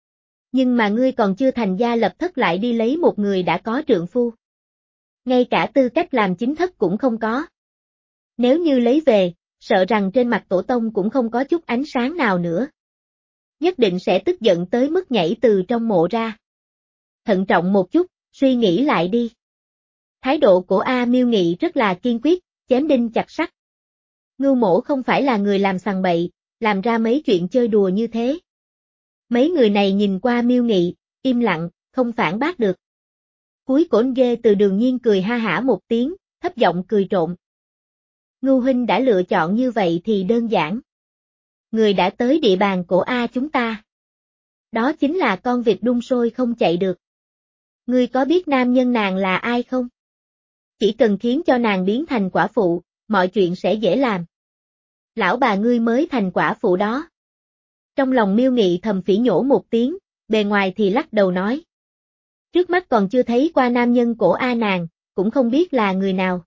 Nhưng mà ngươi còn chưa thành gia lập thất lại đi lấy một người đã có trượng phu. Ngay cả tư cách làm chính thất cũng không có. Nếu như lấy về, sợ rằng trên mặt tổ tông cũng không có chút ánh sáng nào nữa. Nhất định sẽ tức giận tới mức nhảy từ trong mộ ra. Thận trọng một chút, suy nghĩ lại đi. Thái độ của A Miêu Nghị rất là kiên quyết, chém đinh chặt sắt. Ngưu mổ không phải là người làm sằng bậy, làm ra mấy chuyện chơi đùa như thế. Mấy người này nhìn qua Miêu Nghị, im lặng, không phản bác được. Cuối cổn ghê từ Đường Nhiên cười ha hả một tiếng, thấp giọng cười trộn. Ngưu huynh đã lựa chọn như vậy thì đơn giản. Người đã tới địa bàn của A chúng ta. Đó chính là con vịt đun sôi không chạy được. Ngươi có biết nam nhân nàng là ai không? Chỉ cần khiến cho nàng biến thành quả phụ, mọi chuyện sẽ dễ làm. Lão bà ngươi mới thành quả phụ đó. Trong lòng Miêu Nghị thầm phỉ nhổ một tiếng, bề ngoài thì lắc đầu nói. Trước mắt còn chưa thấy qua nam nhân của A nàng, cũng không biết là người nào.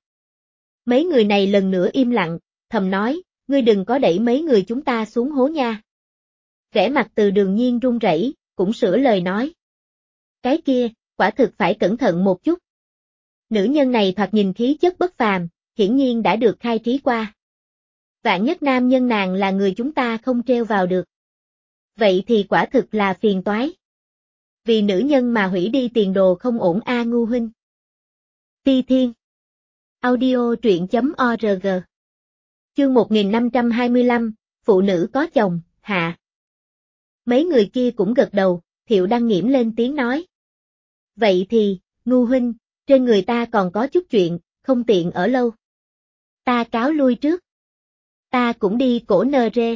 Mấy người này lần nữa im lặng, thầm nói, ngươi đừng có đẩy mấy người chúng ta xuống hố nha. Vẻ mặt từ Đường Nhiên run rẩy, cũng sửa lời nói. Cái kia, quả thực phải cẩn thận một chút. Nữ nhân này thoạt nhìn khí chất bất phàm, hiển nhiên đã được khai trí qua. Vạn nhất nam nhân nàng là người chúng ta không treo vào được. Vậy thì quả thực là phiền toái. Vì nữ nhân mà hủy đi tiền đồ không ổn a Ngu huynh. Ti Thiên. Audio truyện chấm org. Chương một nghìn năm trăm hai mươi lăm, phụ nữ có chồng, hạ. Mấy người kia cũng gật đầu, Thiệu Đăng nghiễm lên tiếng nói. Vậy thì, Ngu huynh, trên người ta còn có chút chuyện, không tiện ở lâu. Ta cáo lui trước. Ta cũng đi cổ nơ rê.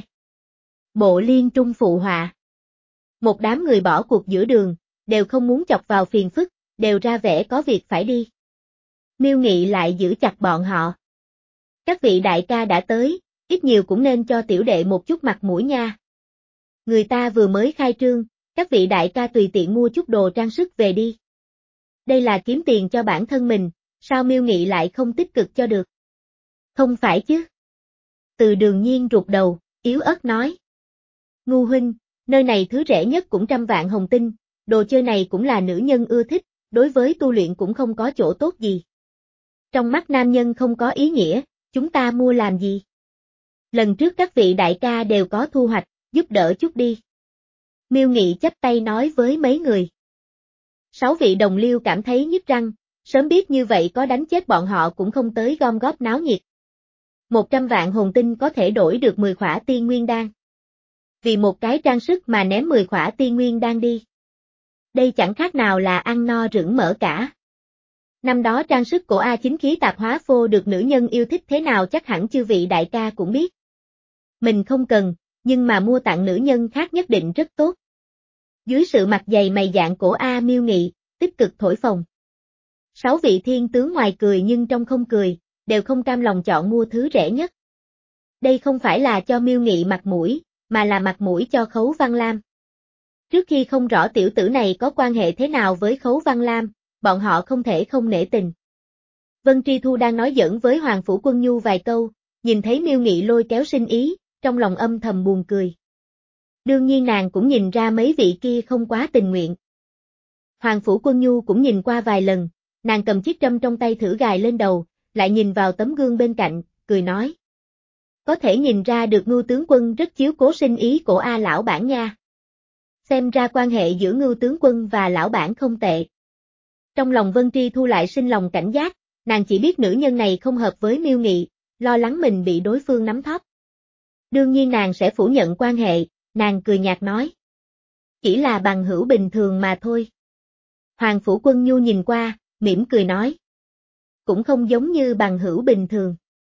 Bộ Liên Trung phụ họa. Một đám người bỏ cuộc giữa đường, đều không muốn chọc vào phiền phức, đều ra vẻ có việc phải đi. Miêu Nghị lại giữ chặt bọn họ. Các vị đại ca đã tới, ít nhiều cũng nên cho tiểu đệ một chút mặt mũi nha. Người ta vừa mới khai trương, các vị đại ca tùy tiện mua chút đồ trang sức về đi. Đây là kiếm tiền cho bản thân mình, sao Miêu Nghị lại không tích cực cho được? Không phải chứ? Từ Đường Nhiên rụt đầu, yếu ớt nói. Ngu huynh, nơi này thứ rẻ nhất cũng trăm vạn hồng tinh, đồ chơi này cũng là nữ nhân ưa thích, đối với tu luyện cũng không có chỗ tốt gì. Trong mắt nam nhân không có ý nghĩa, chúng ta mua làm gì? Lần trước các vị đại ca đều có thu hoạch, giúp đỡ chút đi. Miêu Nghị chắp tay nói với mấy người. Sáu vị đồng liêu cảm thấy nhức răng, sớm biết như vậy có đánh chết bọn họ cũng không tới gom góp náo nhiệt. Một trăm vạn hồn tinh có thể đổi được mười khỏa tiên nguyên đan. Vì một cái trang sức mà ném mười khỏa tiên nguyên đan đi. Đây chẳng khác nào là ăn no rửng mỡ cả. Năm đó trang sức của A chính khí tạp hóa phô được nữ nhân yêu thích thế nào chắc hẳn chư vị đại ca cũng biết. Mình không cần, nhưng mà mua tặng nữ nhân khác nhất định rất tốt. Dưới sự mặt dày mày dạn của A Miêu Nghị, tích cực thổi phồng. Sáu vị thiên tướng ngoài cười nhưng trong không cười, đều không cam lòng chọn mua thứ rẻ nhất. Đây không phải là cho Miêu Nghị mặt mũi, mà là mặt mũi cho Khấu Văn Lam. Trước khi không rõ tiểu tử này có quan hệ thế nào với Khấu Văn Lam, bọn họ không thể không nể tình. Vân Tri Thu đang nói giỡn với Hoàng Phủ Quân Nhu vài câu, nhìn thấy Miêu Nghị lôi kéo sinh ý, trong lòng âm thầm buồn cười. Đương nhiên nàng cũng nhìn ra mấy vị kia không quá tình nguyện. Hoàng Phủ Quân Nhu cũng nhìn qua vài lần, nàng cầm chiếc trâm trong tay thử gài lên đầu, lại nhìn vào tấm gương bên cạnh, cười nói. Có thể nhìn ra được Ngưu tướng quân rất chiếu cố sinh ý của A lão bản nha. Xem ra quan hệ giữa Ngưu tướng quân và lão bản không tệ. Trong lòng Vân Tri Thu lại sinh lòng cảnh giác, nàng chỉ biết nữ nhân này không hợp với Miêu Nghị, lo lắng mình bị đối phương nắm thóp. Đương nhiên nàng sẽ phủ nhận quan hệ, nàng cười nhạt nói. Chỉ là bằng hữu bình thường mà thôi. Hoàng Phủ Quân Nhu nhìn qua, mỉm cười nói. Cũng không giống như bằng hữu bình thường.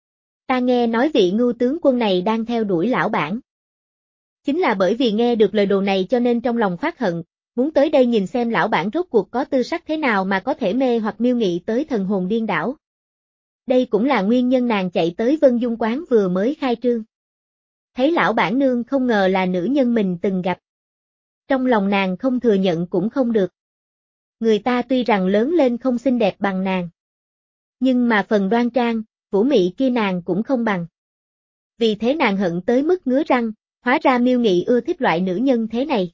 Ta nghe nói vị Ngưu tướng quân này đang theo đuổi lão bản. Chính là bởi vì nghe được lời đồn này cho nên trong lòng phát hận, muốn tới đây nhìn xem lão bản rốt cuộc có tư sắc thế nào mà có thể mê hoặc Miêu Nghị tới thần hồn điên đảo. Đây cũng là nguyên nhân nàng chạy tới Vân Dung quán vừa mới khai trương. Thấy lão bản nương không ngờ là nữ nhân mình từng gặp. Trong lòng nàng không thừa nhận cũng không được. Người ta tuy rằng lớn lên không xinh đẹp bằng nàng. Nhưng mà phần đoan trang, vũ mị kia nàng cũng không bằng. Vì thế nàng hận tới mức ngứa răng, hóa ra Miêu Nghị ưa thích loại nữ nhân thế này.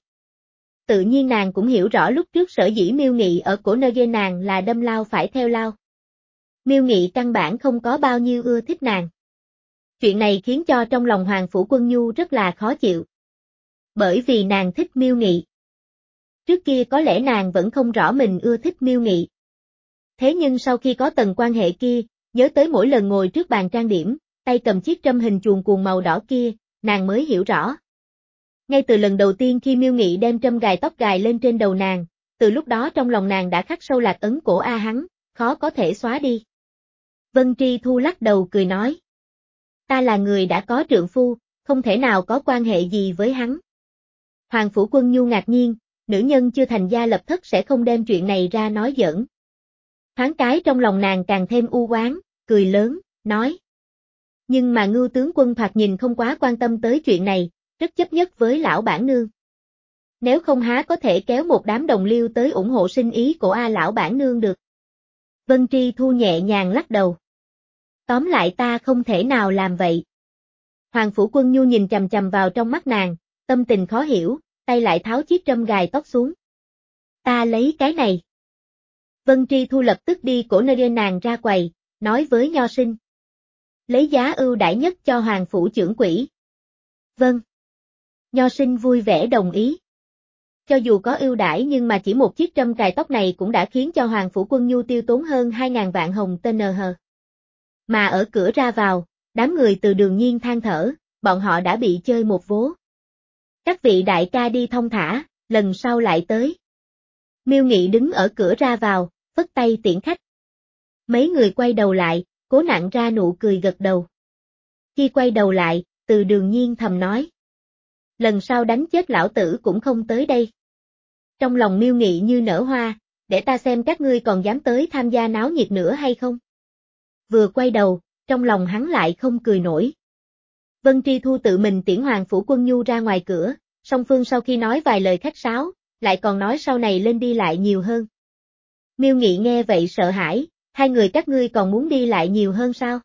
Tự nhiên nàng cũng hiểu rõ lúc trước sở dĩ Miêu Nghị ở cổ nơi ghê nàng là đâm lao phải theo lao. Miêu Nghị căn bản không có bao nhiêu ưa thích nàng. Chuyện này khiến cho trong lòng Hoàng Phủ Quân Nhu rất là khó chịu. Bởi vì nàng thích Miêu Nghị. Trước kia có lẽ nàng vẫn không rõ mình ưa thích Miêu Nghị. Thế nhưng sau khi có tầng quan hệ kia, nhớ tới mỗi lần ngồi trước bàn trang điểm, tay cầm chiếc trâm hình chuồn cuồng màu đỏ kia, nàng mới hiểu rõ. Ngay từ lần đầu tiên khi Miêu Nghị đem trâm gài tóc gài lên trên đầu nàng, từ lúc đó trong lòng nàng đã khắc sâu lạc ấn cổ A hắn, khó có thể xóa đi. Vân Tri Thu lắc đầu cười nói. Ta là người đã có trượng phu, không thể nào có quan hệ gì với hắn. Hoàng Phủ Quân Nhu ngạc nhiên, nữ nhân chưa thành gia lập thất sẽ không đem chuyện này ra nói giỡn. Thoáng cái trong lòng nàng càng thêm u oán, cười lớn, nói. Nhưng mà Ngưu tướng quân thoạt nhìn không quá quan tâm tới chuyện này, rất chấp nhất với lão bản nương. Nếu không há có thể kéo một đám đồng liêu tới ủng hộ sinh ý của A lão bản nương được. Vân Tri Thu nhẹ nhàng lắc đầu. Tóm lại ta không thể nào làm vậy. Hoàng Phủ Quân Nhu nhìn chằm chằm vào trong mắt nàng, tâm tình khó hiểu, tay lại tháo chiếc trâm gài tóc xuống. Ta lấy cái này. Vân Tri Thu lập tức đi cổ nơi nàng ra quầy, nói với Nho Sinh. Lấy giá ưu đãi nhất cho Hoàng Phủ trưởng quỹ. Vâng. Nho Sinh vui vẻ đồng ý. Cho dù có ưu đãi nhưng mà chỉ một chiếc trâm cài tóc này cũng đã khiến cho Hoàng Phủ Quân Nhu tiêu tốn hơn hai ngàn vạn hồng tê en hát. Mà ở cửa ra vào, đám người từ Đường Nhiên than thở, bọn họ đã bị chơi một vố. Các vị đại ca đi thong thả, lần sau lại tới. Miêu Nghị đứng ở cửa ra vào, phất tay tiễn khách. Mấy người quay đầu lại, cố nặn ra nụ cười gật đầu. Khi quay đầu lại, từ Đường Nhiên thầm nói. Lần sau đánh chết lão tử cũng không tới đây. Trong lòng Miêu Nghị như nở hoa, để ta xem các ngươi còn dám tới tham gia náo nhiệt nữa hay không. Vừa quay đầu, trong lòng hắn lại không cười nổi. Vân Tri Thu tự mình tiễn Hoàng Phủ Quân Nhu ra ngoài cửa, song phương sau khi nói vài lời khách sáo, lại còn nói sau này lên đi lại nhiều hơn. Miêu Nghị nghe vậy sợ hãi, hai người các ngươi còn muốn đi lại nhiều hơn sao?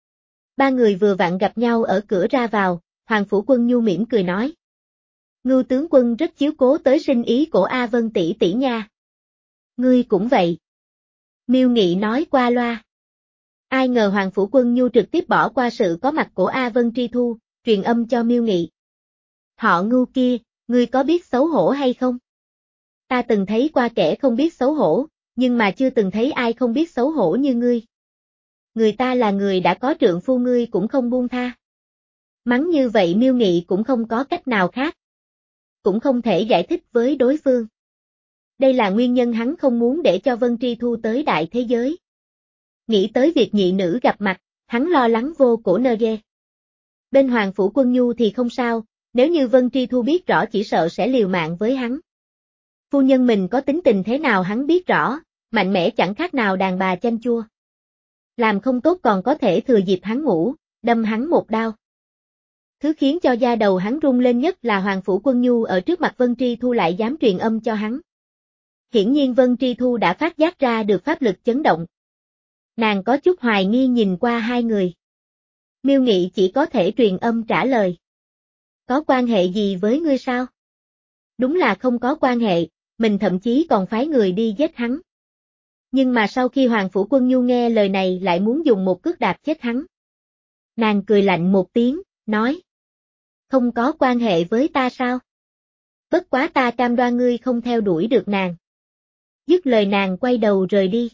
Ba người vừa vặn gặp nhau ở cửa ra vào, Hoàng Phủ Quân Nhu mỉm cười nói. Ngưu tướng quân rất chiếu cố tới sinh ý của A Vân tỷ tỷ nha. Ngươi cũng vậy. Miêu Nghị nói qua loa. Ai ngờ Hoàng Phủ Quân Nhu trực tiếp bỏ qua sự có mặt của A Vân Tri Thu, truyền âm cho Miêu Nghị. Họ Ngưu kia, ngươi có biết xấu hổ hay không? Ta từng thấy qua kẻ không biết xấu hổ, nhưng mà chưa từng thấy ai không biết xấu hổ như ngươi. Người ta là người đã có trượng phu ngươi cũng không buông tha. Mắng như vậy Miêu Nghị cũng không có cách nào khác. Cũng không thể giải thích với đối phương. Đây là nguyên nhân hắn không muốn để cho Vân Tri Thu tới đại thế giới. Nghĩ tới việc nhị nữ gặp mặt, hắn lo lắng vô cổ nơ ghê. Bên Hoàng Phủ Quân Nhu thì không sao, nếu như Vân Tri Thu biết rõ chỉ sợ sẽ liều mạng với hắn. Phu nhân mình có tính tình thế nào hắn biết rõ, mạnh mẽ chẳng khác nào đàn bà chanh chua. Làm không tốt còn có thể thừa dịp hắn ngủ, đâm hắn một đao. Thứ khiến cho da đầu hắn rung lên nhất là Hoàng Phủ Quân Nhu ở trước mặt Vân Tri Thu lại dám truyền âm cho hắn. Hiển nhiên Vân Tri Thu đã phát giác ra được pháp lực chấn động. Nàng có chút hoài nghi nhìn qua hai người. Miêu Nghị chỉ có thể truyền âm trả lời. Có quan hệ gì với ngươi sao? Đúng là không có quan hệ, mình thậm chí còn phái người đi giết hắn. Nhưng mà sau khi Hoàng Phủ Quân Nhu nghe lời này lại muốn dùng một cước đạp chết hắn. Nàng cười lạnh một tiếng, nói. Không có quan hệ với ta sao? Bất quá ta cam đoan ngươi không theo đuổi được nàng. Dứt lời nàng quay đầu rời đi.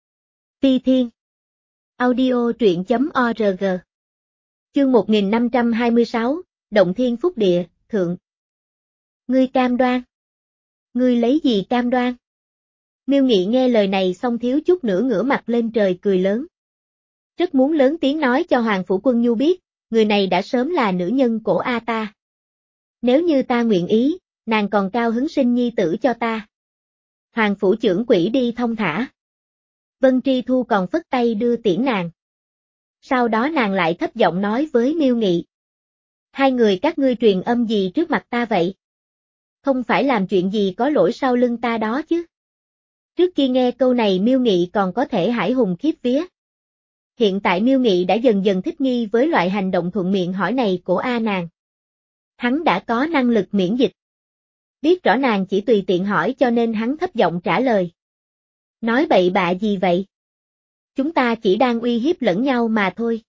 Phi Thiên Audio truyện chấm org Chương một nghìn năm trăm hai mươi sáu, Động Thiên Phúc Địa, Thượng. Ngươi cam đoan? Ngươi lấy gì cam đoan? Miêu Nghị nghe lời này xong thiếu chút nữa ngửa mặt lên trời cười lớn. Rất muốn lớn tiếng nói cho Hoàng Phủ Quân Nhu biết, người này đã sớm là nữ nhân của A ta. Nếu như ta nguyện ý, nàng còn cao hứng sinh nhi tử cho ta. Hoàng Phủ trưởng quỹ đi thong thả. Vân Tri Thu còn phất tay đưa tiễn nàng. Sau đó nàng lại thấp giọng nói với Miêu Nghị. Hai người các ngươi truyền âm gì trước mặt ta vậy? Không phải làm chuyện gì có lỗi sau lưng ta đó chứ? Trước khi nghe câu này Miêu Nghị còn có thể hãi hùng khiếp vía. Hiện tại Miêu Nghị đã dần dần thích nghi với loại hành động thuận miệng hỏi này của A nàng. Hắn đã có năng lực miễn dịch. Biết rõ nàng chỉ tùy tiện hỏi cho nên hắn thấp giọng trả lời. Nói bậy bạ gì vậy? Chúng ta chỉ đang uy hiếp lẫn nhau mà thôi.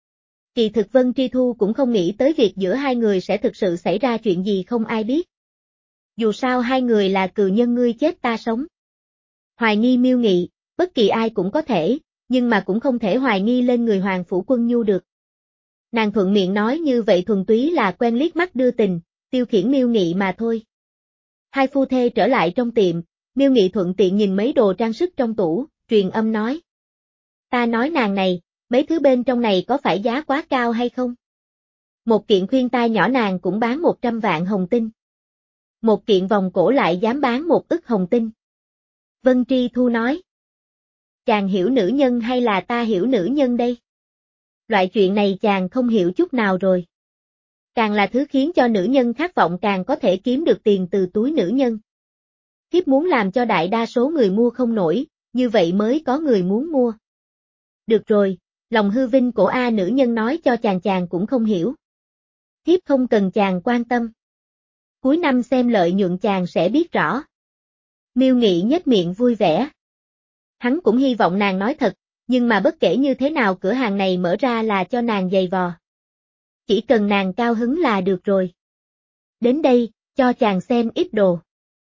Kỳ thực Vân Tri Thu cũng không nghĩ tới việc giữa hai người sẽ thực sự xảy ra chuyện gì không ai biết. Dù sao hai người là cừu nhân ngươi chết ta sống. Hoài nghi Miêu Nghị, bất kỳ ai cũng có thể, nhưng mà cũng không thể hoài nghi lên người Hoàng Phủ Quân Nhu được. Nàng thuận miệng nói như vậy thuần túy là quen liếc mắt đưa tình, tiêu khiển Miêu Nghị mà thôi. Hai phu thê trở lại trong tiệm, Miêu Nghị thuận tiện nhìn mấy đồ trang sức trong tủ, truyền âm nói. Ta nói nàng này, mấy thứ bên trong này có phải giá quá cao hay không? Một kiện khuyên tai nhỏ nàng cũng bán một trăm vạn hồng tinh. Một kiện vòng cổ lại dám bán một ức hồng tinh. Vân Tri Thu nói. Chàng hiểu nữ nhân hay là ta hiểu nữ nhân đây? Loại chuyện này chàng không hiểu chút nào rồi. Càng là thứ khiến cho nữ nhân khát vọng càng có thể kiếm được tiền từ túi nữ nhân. Thiếp muốn làm cho đại đa số người mua không nổi, như vậy mới có người muốn mua. Được rồi, lòng hư vinh của A nữ nhân nói cho chàng chàng cũng không hiểu. Thiếp không cần chàng quan tâm. Cuối năm xem lợi nhuận chàng sẽ biết rõ. Miêu Nghị nhếch miệng vui vẻ. Hắn cũng hy vọng nàng nói thật, nhưng mà bất kể như thế nào cửa hàng này mở ra là cho nàng giày vò. Chỉ cần nàng cao hứng là được rồi. Đến đây, cho chàng xem ít đồ.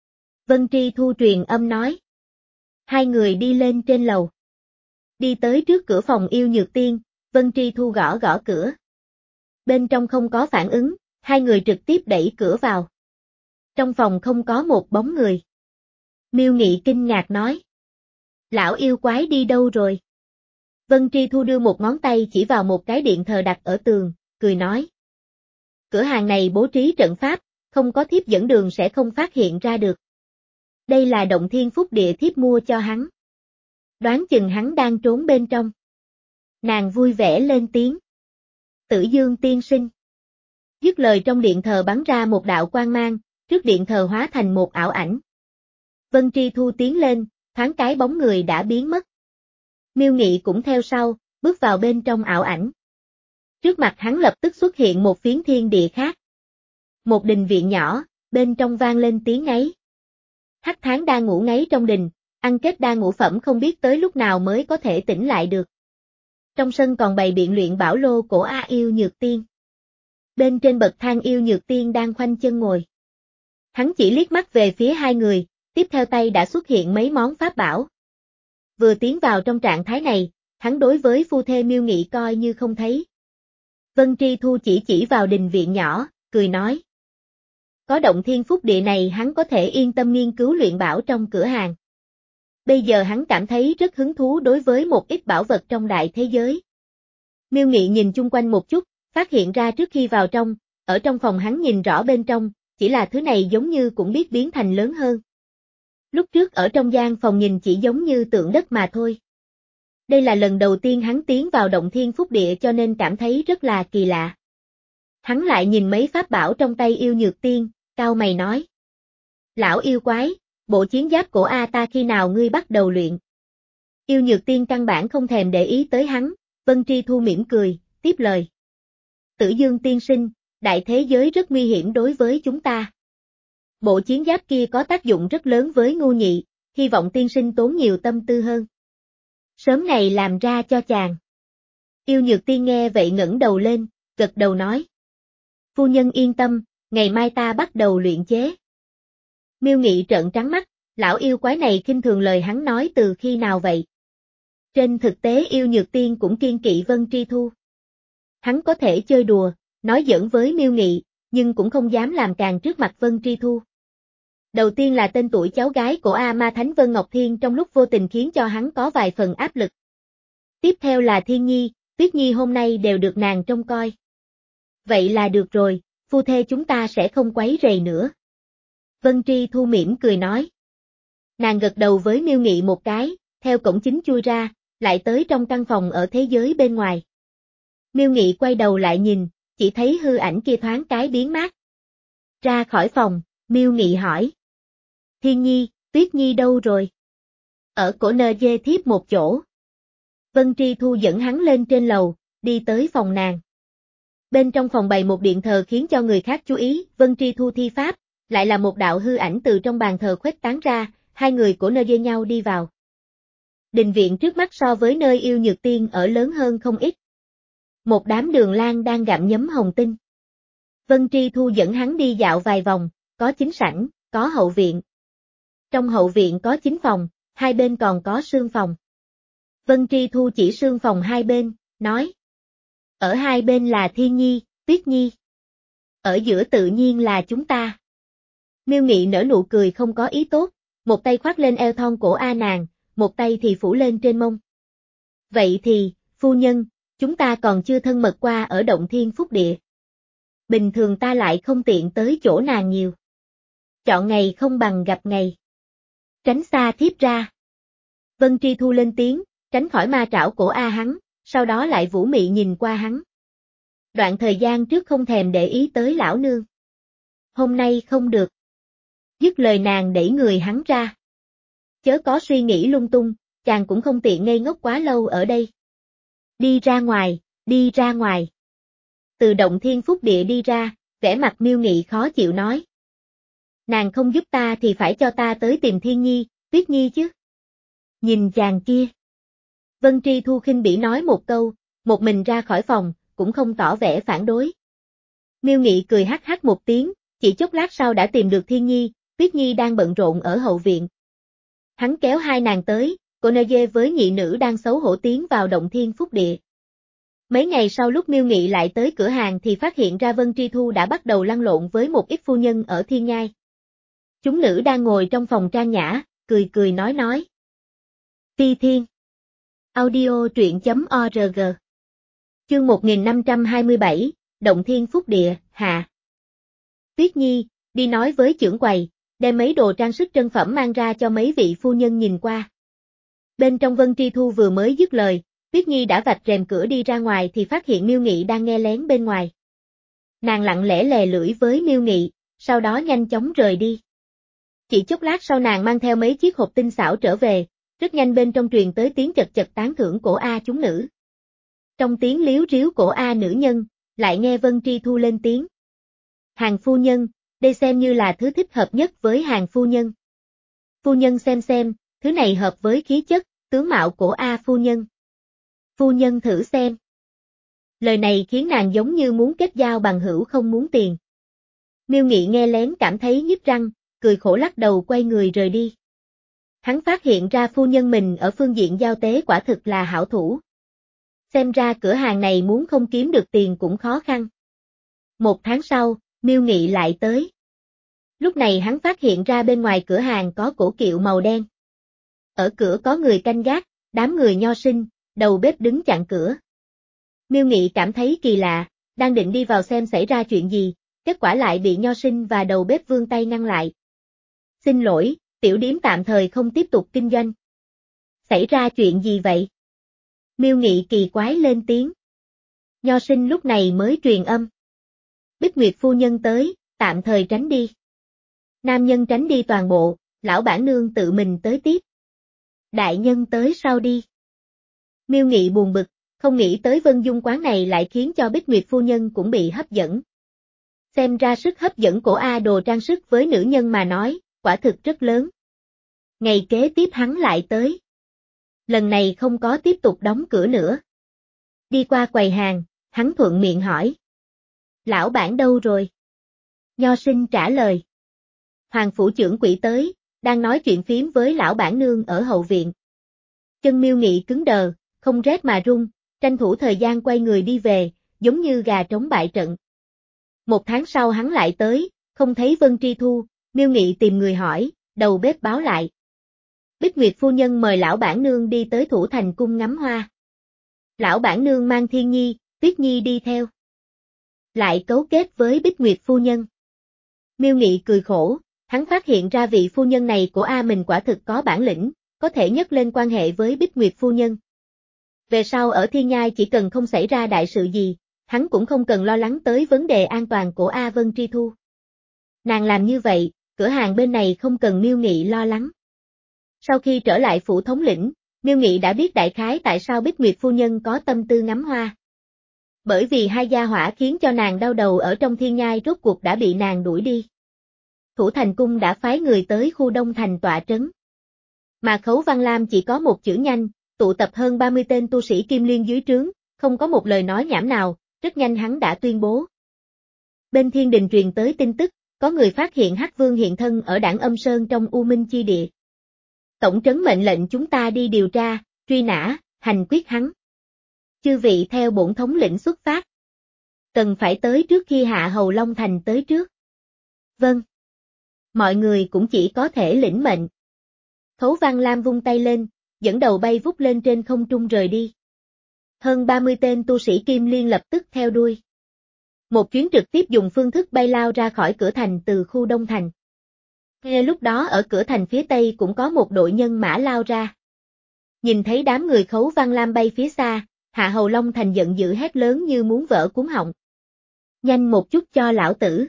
Vân Tri Thu truyền âm nói. Hai người đi lên trên lầu. Đi tới trước cửa phòng Yêu Nhược Tiên, Vân Tri Thu gõ gõ cửa. Bên trong không có phản ứng, hai người trực tiếp đẩy cửa vào. Trong phòng không có một bóng người. Miêu Nghị kinh ngạc nói. Lão yêu quái đi đâu rồi? Vân Tri Thu đưa một ngón tay chỉ vào một cái điện thờ đặt ở tường, cười nói. Cửa hàng này bố trí trận pháp, không có thiếp dẫn đường sẽ không phát hiện ra được. Đây là động thiên phúc địa thiếp mua cho hắn. Đoán chừng hắn đang trốn bên trong. Nàng vui vẻ lên tiếng. Tử Dương tiên sinh. Dứt lời trong điện thờ bắn ra một đạo quang mang, trước điện thờ hóa thành một ảo ảnh. Vân Tri Thu tiến lên, thoáng cái bóng người đã biến mất. Miêu Nghị cũng theo sau, bước vào bên trong ảo ảnh. Trước mặt hắn lập tức xuất hiện một phiến thiên địa khác. Một đình viện nhỏ, bên trong vang lên tiếng ngáy. Hắc Tháng đang ngủ ngáy trong đình, ăn kết đa ngũ phẩm không biết tới lúc nào mới có thể tỉnh lại được. Trong sân còn bày biện luyện bảo lô cổ A Yêu Nhược Tiên. Bên trên bậc thang Yêu Nhược Tiên đang khoanh chân ngồi. Hắn chỉ liếc mắt về phía hai người, tiếp theo tay đã xuất hiện mấy món pháp bảo. Vừa tiến vào trong trạng thái này, hắn đối với phu thê Miêu Nghị coi như không thấy. Vân Tri Thu chỉ chỉ vào đình viện nhỏ, cười nói. Có động thiên phúc địa này hắn có thể yên tâm nghiên cứu luyện bảo trong cửa hàng. Bây giờ hắn cảm thấy rất hứng thú đối với một ít bảo vật trong đại thế giới. Miêu Nghị nhìn chung quanh một chút, phát hiện ra trước khi vào trong, ở trong phòng hắn nhìn rõ bên trong, chỉ là thứ này giống như cũng biết biến thành lớn hơn. Lúc trước ở trong gian phòng nhìn chỉ giống như tượng đất mà thôi. Đây là lần đầu tiên hắn tiến vào động thiên phúc địa cho nên cảm thấy rất là kỳ lạ. Hắn lại nhìn mấy pháp bảo trong tay Yêu Nhược Tiên, cau mày nói. Lão yêu quái, bộ chiến giáp cổ A ta khi nào ngươi bắt đầu luyện? Yêu Nhược Tiên căn bản không thèm để ý tới hắn, Vân Tri Thu mỉm cười, tiếp lời. Tử Dương tiên sinh, đại thế giới rất nguy hiểm đối với chúng ta. Bộ chiến giáp kia có tác dụng rất lớn với Ngô Nhị, hy vọng tiên sinh tốn nhiều tâm tư hơn. Sớm ngày làm ra cho chàng. Yêu Nhược Tiên nghe vậy ngẩng đầu lên, gật đầu nói. Phu nhân yên tâm, ngày mai ta bắt đầu luyện chế. Miêu Nghị trợn trắng mắt, lão yêu quái này khinh thường lời hắn nói từ khi nào vậy? Trên thực tế Yêu Nhược Tiên cũng kiên kỵ Vân Tri Thu. Hắn có thể chơi đùa, nói giỡn với Miêu Nghị, nhưng cũng không dám làm càng trước mặt Vân Tri Thu. Đầu tiên là tên tuổi cháu gái của A Ma Thánh Vân Ngọc Thiên trong lúc vô tình khiến cho hắn có vài phần áp lực. Tiếp theo là Thiên Nhi, Tuyết Nhi hôm nay đều được nàng trông coi. Vậy là được rồi, phu thê chúng ta sẽ không quấy rầy nữa. Vân Tri Thu mỉm cười nói. Nàng gật đầu với Miêu Nghị một cái, theo cổng chính chui ra, lại tới trong căn phòng ở thế giới bên ngoài. Miêu Nghị quay đầu lại nhìn, chỉ thấy hư ảnh kia thoáng cái biến mất. Ra khỏi phòng, Miêu Nghị hỏi. Thiên Nhi, Tuyết Nhi đâu rồi? Ở cổ nơ dê thiếp một chỗ. Vân Tri Thu dẫn hắn lên trên lầu, đi tới phòng nàng. Bên trong phòng bày một điện thờ khiến cho người khác chú ý, Vân Tri Thu thi pháp, lại là một đạo hư ảnh từ trong bàn thờ khuếch tán ra, hai người cổ nơ dê nhau đi vào. Đình viện trước mắt so với nơi Yêu Nhược Tiên ở lớn hơn không ít. Một đám đường lang đang gặm nhấm hồng tinh. Vân Tri Thu dẫn hắn đi dạo vài vòng, có chính sảnh, có hậu viện. Trong hậu viện có chính phòng, hai bên còn có sương phòng. Vân Tri Thu chỉ sương phòng hai bên, nói. Ở hai bên là Thiên Nhi, Tuyết Nhi. Ở giữa tự nhiên là chúng ta. Miêu Nghị nở nụ cười không có ý tốt, một tay khoác lên eo thon cổ A nàng, một tay thì phủ lên trên mông. Vậy thì, phu nhân, chúng ta còn chưa thân mật qua ở động thiên phúc địa. Bình thường ta lại không tiện tới chỗ nàng nhiều. Chọn ngày không bằng gặp ngày. Tránh xa thiếp ra. Vân Tri Thu lên tiếng, tránh khỏi ma trảo cổ A hắn, sau đó lại vũ mị nhìn qua hắn. Đoạn thời gian trước không thèm để ý tới lão nương. Hôm nay không được. Dứt lời nàng đẩy người hắn ra. Chớ có suy nghĩ lung tung, chàng cũng không tiện ngây ngốc quá lâu ở đây. Đi ra ngoài, đi ra ngoài. Từ động thiên phúc địa đi ra, vẻ mặt Miêu Nghị khó chịu nói. Nàng không giúp ta thì phải cho ta tới tìm Thiên Nhi, Tuyết Nhi chứ. Nhìn chàng kia. Vân Tri Thu khinh bỉ nói một câu, một mình ra khỏi phòng, cũng không tỏ vẻ phản đối. Miêu Nghị cười hắc hắc một tiếng, chỉ chốc lát sau đã tìm được Thiên Nhi, Tuyết Nhi đang bận rộn ở hậu viện. Hắn kéo hai nàng tới, cô nơ dê với nhị nữ đang xấu hổ tiến vào động thiên phúc địa. Mấy ngày sau lúc Miêu Nghị lại tới cửa hàng thì phát hiện ra Vân Tri Thu đã bắt đầu lăn lộn với một ít phu nhân ở Thiên Nhai. Chúng nữ đang ngồi trong phòng trang nhã, cười cười nói nói. Phi Thiên. Audio truyện.org. Chương một nghìn năm trăm hai mươi bảy, Động Thiên Phúc Địa, hạ. Tuyết Nhi, đi nói với trưởng quầy, đem mấy đồ trang sức trân phẩm mang ra cho mấy vị phu nhân nhìn qua. Bên trong Vân Tri Thu vừa mới dứt lời, Tuyết Nhi đã vạch rèm cửa đi ra ngoài thì phát hiện Miêu Nghị đang nghe lén bên ngoài. Nàng lặng lẽ lè lưỡi với Miêu Nghị, sau đó nhanh chóng rời đi. Chỉ chốc lát sau nàng mang theo mấy chiếc hộp tinh xảo trở về, rất nhanh bên trong truyền tới tiếng chật chật tán thưởng cổ A chúng nữ. Trong tiếng líu ríu cổ A nữ nhân, lại nghe Vân Tri Thu lên tiếng. Hàng phu nhân, đây xem như là thứ thích hợp nhất với hàng phu nhân. Phu nhân xem xem, thứ này hợp với khí chất, tướng mạo cổ A phu nhân. Phu nhân thử xem. Lời này khiến nàng giống như muốn kết giao bằng hữu không muốn tiền. Miêu Nghị nghe lén cảm thấy nhức răng, cười khổ lắc đầu quay người rời đi. Hắn phát hiện ra phu nhân mình ở phương diện giao tế quả thực là hảo thủ. Xem ra cửa hàng này muốn không kiếm được tiền cũng khó khăn. Một tháng sau, Miêu Nghị lại tới. Lúc này hắn phát hiện ra bên ngoài cửa hàng có cổ kiệu màu đen. Ở cửa có người canh gác, đám người nho sinh, đầu bếp đứng chặn cửa. Miêu Nghị cảm thấy kỳ lạ, đang định đi vào xem xảy ra chuyện gì, kết quả lại bị nho sinh và đầu bếp vươn tay ngăn lại. Xin lỗi, tiểu điếm tạm thời không tiếp tục kinh doanh. Xảy ra chuyện gì vậy? Miêu Nghị kỳ quái lên tiếng. Nho sinh lúc này mới truyền âm. Bích Nguyệt phu nhân tới, tạm thời tránh đi. Nam nhân tránh đi toàn bộ, lão bản nương tự mình tới tiếp. Đại nhân tới sau đi. Miêu Nghị buồn bực, không nghĩ tới Vân Dung quán này lại khiến cho Bích Nguyệt phu nhân cũng bị hấp dẫn. Xem ra sức hấp dẫn của A đồ trang sức với nữ nhân mà nói, quả thực rất lớn. Ngày kế tiếp hắn lại tới. Lần này không có tiếp tục đóng cửa nữa. Đi qua quầy hàng, hắn thuận miệng hỏi. Lão bản đâu rồi? Nho sinh trả lời. Hoàng phủ trưởng quỹ tới, đang nói chuyện phím với lão bản nương ở hậu viện. Chân Miêu Nghị cứng đờ, không rét mà run, tranh thủ thời gian quay người đi về, giống như gà trống bại trận. Một tháng sau hắn lại tới, không thấy Vân Tri Thu, Miêu Nghị tìm người hỏi, đầu bếp báo lại. Bích Nguyệt phu nhân mời lão bản nương đi tới Thủ Thành cung ngắm hoa. Lão bản nương mang Thiên Nhi, Tuyết Nhi đi theo. Lại cấu kết với Bích Nguyệt phu nhân. Miêu Nghị cười khổ, hắn phát hiện ra vị phu nhân này của A mình quả thực có bản lĩnh, có thể nhấc lên quan hệ với Bích Nguyệt phu nhân. Về sau ở Thiên Nhai chỉ cần không xảy ra đại sự gì, hắn cũng không cần lo lắng tới vấn đề an toàn của A Vân Tri Thu. Nàng làm như vậy, cửa hàng bên này không cần Miêu Nghị lo lắng. Sau khi trở lại phủ thống lĩnh, Miêu Nghị đã biết đại khái tại sao Bích Nguyệt phu nhân có tâm tư ngắm hoa. Bởi vì hai gia hỏa khiến cho nàng đau đầu ở trong Thiên Nhai rốt cuộc đã bị nàng đuổi đi. Thủ Thành cung đã phái người tới khu Đông Thành tọa trấn. Mà Khấu Văn Lam chỉ có một chữ nhanh, tụ tập hơn ba mươi tên tu sĩ Kim Liên dưới trướng, không có một lời nói nhảm nào, rất nhanh hắn đã tuyên bố. Bên Thiên Đình truyền tới tin tức, có người phát hiện Hắc Vương hiện thân ở Đảng Âm Sơn trong U Minh Chi Địa. Tổng trấn mệnh lệnh chúng ta đi điều tra, truy nã, hành quyết hắn. Chư vị theo bổn thống lĩnh xuất phát. Cần phải tới trước khi Hạ Hầu Long Thành tới trước. Vâng. Mọi người cũng chỉ có thể lĩnh mệnh. Khấu Văn Lam vung tay lên, dẫn đầu bay vút lên trên không trung rời đi. Hơn ba mươi tên tu sĩ Kim Liên lập tức theo đuôi. Một chuyến trực tiếp dùng phương thức bay lao ra khỏi cửa thành từ khu Đông Thành. Ngay lúc đó ở cửa thành phía Tây cũng có một đội nhân mã lao ra. Nhìn thấy đám người Khấu Văn Lam bay phía xa, Hạ Hầu Long Thành giận dữ hét lớn như muốn vỡ cuống họng. Nhanh một chút cho lão tử.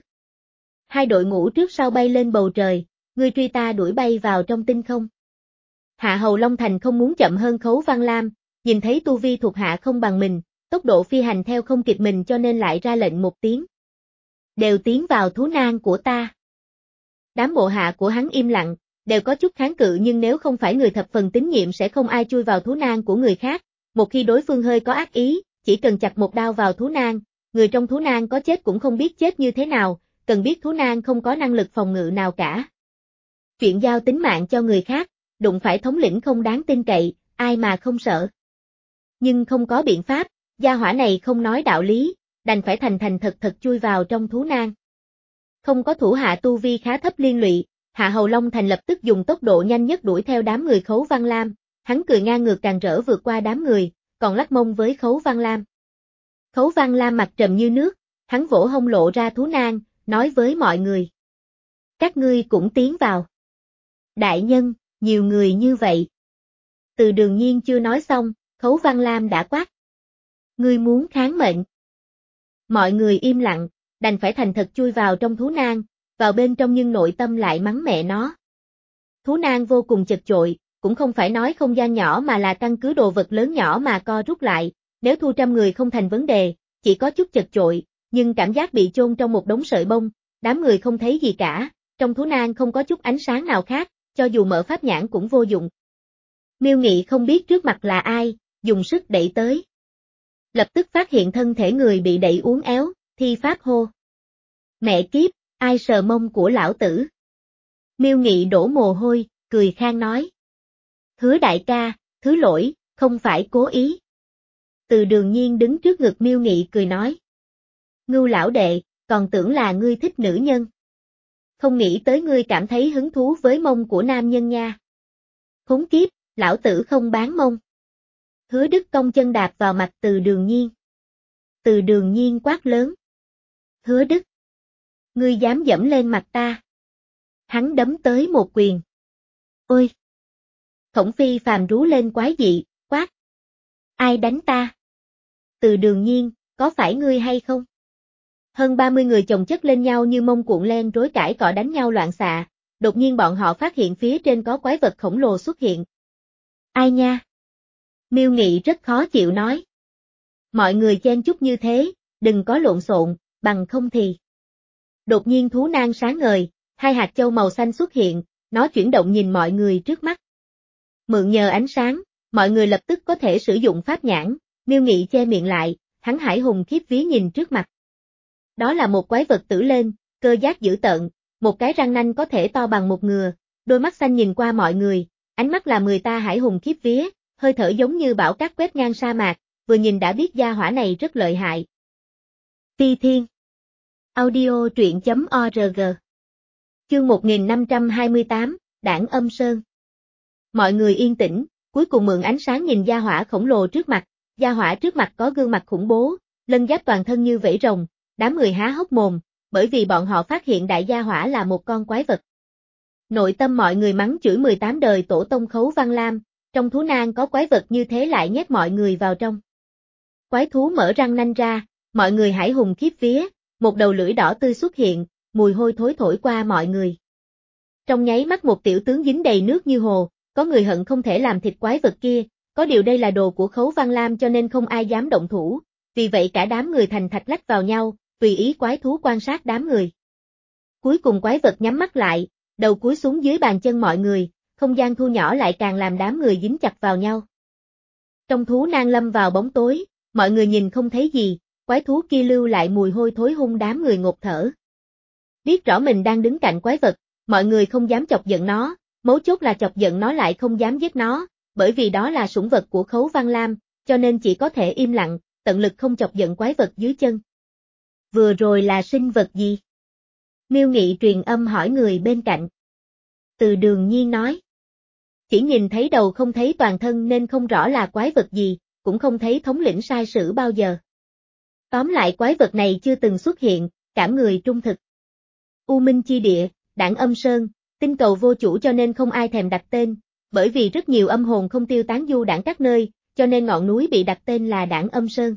Hai đội ngũ trước sau bay lên bầu trời, ngươi truy ta đuổi bay vào trong tinh không. Hạ Hầu Long Thành không muốn chậm hơn Khấu Văn Lam, nhìn thấy tu vi thuộc hạ không bằng mình, tốc độ phi hành theo không kịp mình cho nên lại ra lệnh một tiếng. Đều tiến vào thú nang của ta. Đám bộ hạ của hắn im lặng, đều có chút kháng cự nhưng nếu không phải người thập phần tín nhiệm sẽ không ai chui vào thú nang của người khác, một khi đối phương hơi có ác ý, chỉ cần chặt một đao vào thú nang, người trong thú nang có chết cũng không biết chết như thế nào, cần biết thú nang không có năng lực phòng ngự nào cả. Chuyện giao tính mạng cho người khác, đụng phải thống lĩnh không đáng tin cậy, ai mà không sợ. Nhưng không có biện pháp, gia hỏa này không nói đạo lý, đành phải thành thành thật thật chui vào trong thú nang. Không có thủ hạ tu vi khá thấp liên lụy, Hạ Hầu Long Thành lập tức dùng tốc độ nhanh nhất đuổi theo đám người Khấu Văn Lam, hắn cười ngang ngược càng rỡ vượt qua đám người, còn lắc mông với Khấu Văn Lam. Khấu Văn Lam mặt trầm như nước, hắn vỗ hông lộ ra thú nang, nói với mọi người. Các ngươi cũng tiến vào. Đại nhân, nhiều người như vậy. Từ Đường Nhiên chưa nói xong, Khấu Văn Lam đã quát. Ngươi muốn kháng mệnh. Mọi người im lặng, đành phải thành thật chui vào trong thú nang, vào bên trong nhưng nội tâm lại mắng mẹ nó. Thú nang vô cùng chật chội, cũng không phải nói không gian nhỏ mà là căn cứ đồ vật lớn nhỏ mà co rút lại, nếu thu trăm người không thành vấn đề, chỉ có chút chật chội, nhưng cảm giác bị chôn trong một đống sợi bông, đám người không thấy gì cả, trong thú nang không có chút ánh sáng nào khác, cho dù mở pháp nhãn cũng vô dụng. Miêu Nghị không biết trước mặt là ai, dùng sức đẩy tới. Lập tức phát hiện thân thể người bị đẩy uốn éo, thi pháp hô. Mẹ kiếp, ai sờ mông của lão tử? Miêu Nghị đổ mồ hôi, cười khang nói. Hứa đại ca, thứ lỗi, không phải cố ý. Từ Đường Nhiên đứng trước ngực Miêu Nghị cười nói. Ngưu lão đệ, còn tưởng là ngươi thích nữ nhân. Không nghĩ tới ngươi cảm thấy hứng thú với mông của nam nhân nha. Khốn kiếp, lão tử không bán mông. Hứa Đức cong chân đạp vào mặt Từ Đường Nhiên. Từ Đường Nhiên quát lớn. Hứa Đức. Ngươi dám dẫm lên mặt ta. Hắn đấm tới một quyền. Ôi! Khổng Phi phàm rú lên quái dị, quát. Ai đánh ta? Từ Đường Nhiên, có phải ngươi hay không? Hơn ba mươi người chồng chất lên nhau như mông cuộn len rối cãi cọ đánh nhau loạn xạ, đột nhiên bọn họ phát hiện phía trên có quái vật khổng lồ xuất hiện. Ai nha? Miêu Nghị rất khó chịu nói. Mọi người chen chúc như thế, đừng có lộn xộn, bằng không thì. Đột nhiên thú nang sáng ngời, hai hạt châu màu xanh xuất hiện, nó chuyển động nhìn mọi người trước mắt. Mượn nhờ ánh sáng, mọi người lập tức có thể sử dụng pháp nhãn, Miêu Nghị che miệng lại, hắn hải hùng khiếp vía nhìn trước mặt. Đó là một quái vật tử lên, cơ giác dữ tợn, một cái răng nanh có thể to bằng một ngừa, đôi mắt xanh nhìn qua mọi người, ánh mắt làm người ta hải hùng khiếp vía, hơi thở giống như bão cát quét ngang sa mạc, vừa nhìn đã biết gia hỏa này rất lợi hại. Phi Thiên Audio truyện chấm org Chương một nghìn năm trăm hai mươi tám, Đảng Âm Sơn. Mọi người yên tĩnh, cuối cùng mượn ánh sáng nhìn gia hỏa khổng lồ trước mặt, gia hỏa trước mặt có gương mặt khủng bố, lân giáp toàn thân như vảy rồng, đám người há hốc mồm, bởi vì bọn họ phát hiện đại gia hỏa là một con quái vật. Nội tâm mọi người mắng chửi mười tám đời tổ tông Khấu Văn Lam, trong thú nang có quái vật như thế lại nhét mọi người vào trong. Quái thú mở răng nanh ra, mọi người hải hùng khiếp vía, một đầu lưỡi đỏ tươi xuất hiện, mùi hôi thối thổi qua mọi người. Trong nháy mắt một tiểu tướng dính đầy nước như hồ, có người hận không thể làm thịt quái vật kia, có điều đây là đồ của Khấu Văn Lam cho nên không ai dám động thủ, vì vậy cả đám người thành thạch lách vào nhau, tùy ý quái thú quan sát đám người. Cuối cùng quái vật nhắm mắt lại, đầu cúi xuống dưới bàn chân mọi người, không gian thu nhỏ lại càng làm đám người dính chặt vào nhau. Trong thú nang lâm vào bóng tối, mọi người nhìn không thấy gì, quái thú kia lưu lại mùi hôi thối hung đám người ngột thở. Biết rõ mình đang đứng cạnh quái vật, mọi người không dám chọc giận nó, mấu chốt là chọc giận nó lại không dám giết nó, bởi vì đó là sủng vật của Khấu Văn Lam, cho nên chỉ có thể im lặng, tận lực không chọc giận quái vật dưới chân. Vừa rồi là sinh vật gì? Miêu Nghị truyền âm hỏi người bên cạnh. Từ Đường Nhiên nói. Chỉ nhìn thấy đầu không thấy toàn thân nên không rõ là quái vật gì, cũng không thấy thống lĩnh sai sử bao giờ. Tóm lại quái vật này chưa từng xuất hiện, cảm người trung thực. U Minh Chi Địa, Đảng Âm Sơn, tinh cầu vô chủ cho nên không ai thèm đặt tên, bởi vì rất nhiều âm hồn không tiêu tán du đảng các nơi, cho nên ngọn núi bị đặt tên là Đảng Âm Sơn.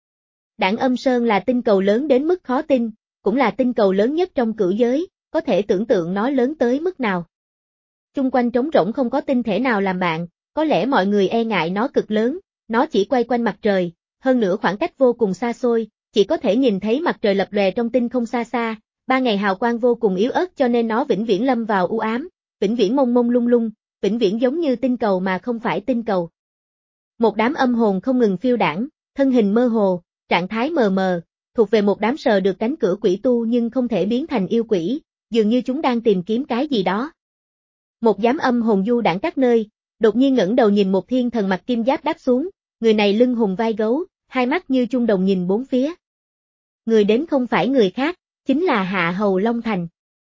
Đảng Âm Sơn là tinh cầu lớn đến mức khó tin, cũng là tinh cầu lớn nhất trong cửu giới, có thể tưởng tượng nó lớn tới mức nào. Chung quanh trống rỗng không có tinh thể nào làm bạn, có lẽ mọi người e ngại nó cực lớn, nó chỉ quay quanh mặt trời, hơn nữa khoảng cách vô cùng xa xôi, chỉ có thể nhìn thấy mặt trời lập lòe trong tinh không xa xa, ba ngày hào quang vô cùng yếu ớt cho nên nó vĩnh viễn lâm vào u ám, vĩnh viễn mông mông lung lung, vĩnh viễn giống như tinh cầu mà không phải tinh cầu. Một đám âm hồn không ngừng phiêu đãng, thân hình mơ hồ, trạng thái mờ mờ, thuộc về một đám sờ được cánh cửa quỷ tu nhưng không thể biến thành yêu quỷ, dường như chúng đang tìm kiếm cái gì đó. Một giám âm hồn du đãng các nơi, đột nhiên ngẩng đầu nhìn một thiên thần mặc kim giáp đáp xuống, người này lưng hùng vai gấu, hai mắt như trung đồng nhìn bốn phía. Người đến không phải người khác, chính là Hạ Hầu Long Thành.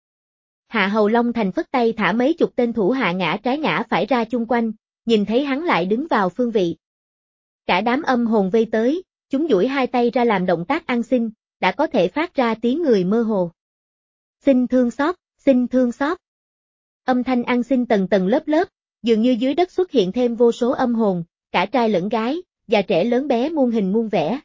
Hạ Hầu Long Thành phất tay thả mấy chục tên thủ hạ ngã trái ngã phải ra chung quanh, nhìn thấy hắn lại đứng vào phương vị. Cả đám âm hồn vây tới, chúng duỗi hai tay ra làm động tác ăn xin, đã có thể phát ra tiếng người mơ hồ. Xin thương xót, xin thương xót. Âm thanh ăn xin tầng tầng lớp lớp, dường như dưới đất xuất hiện thêm vô số âm hồn, cả trai lẫn gái, già trẻ lớn bé muôn hình muôn vẻ.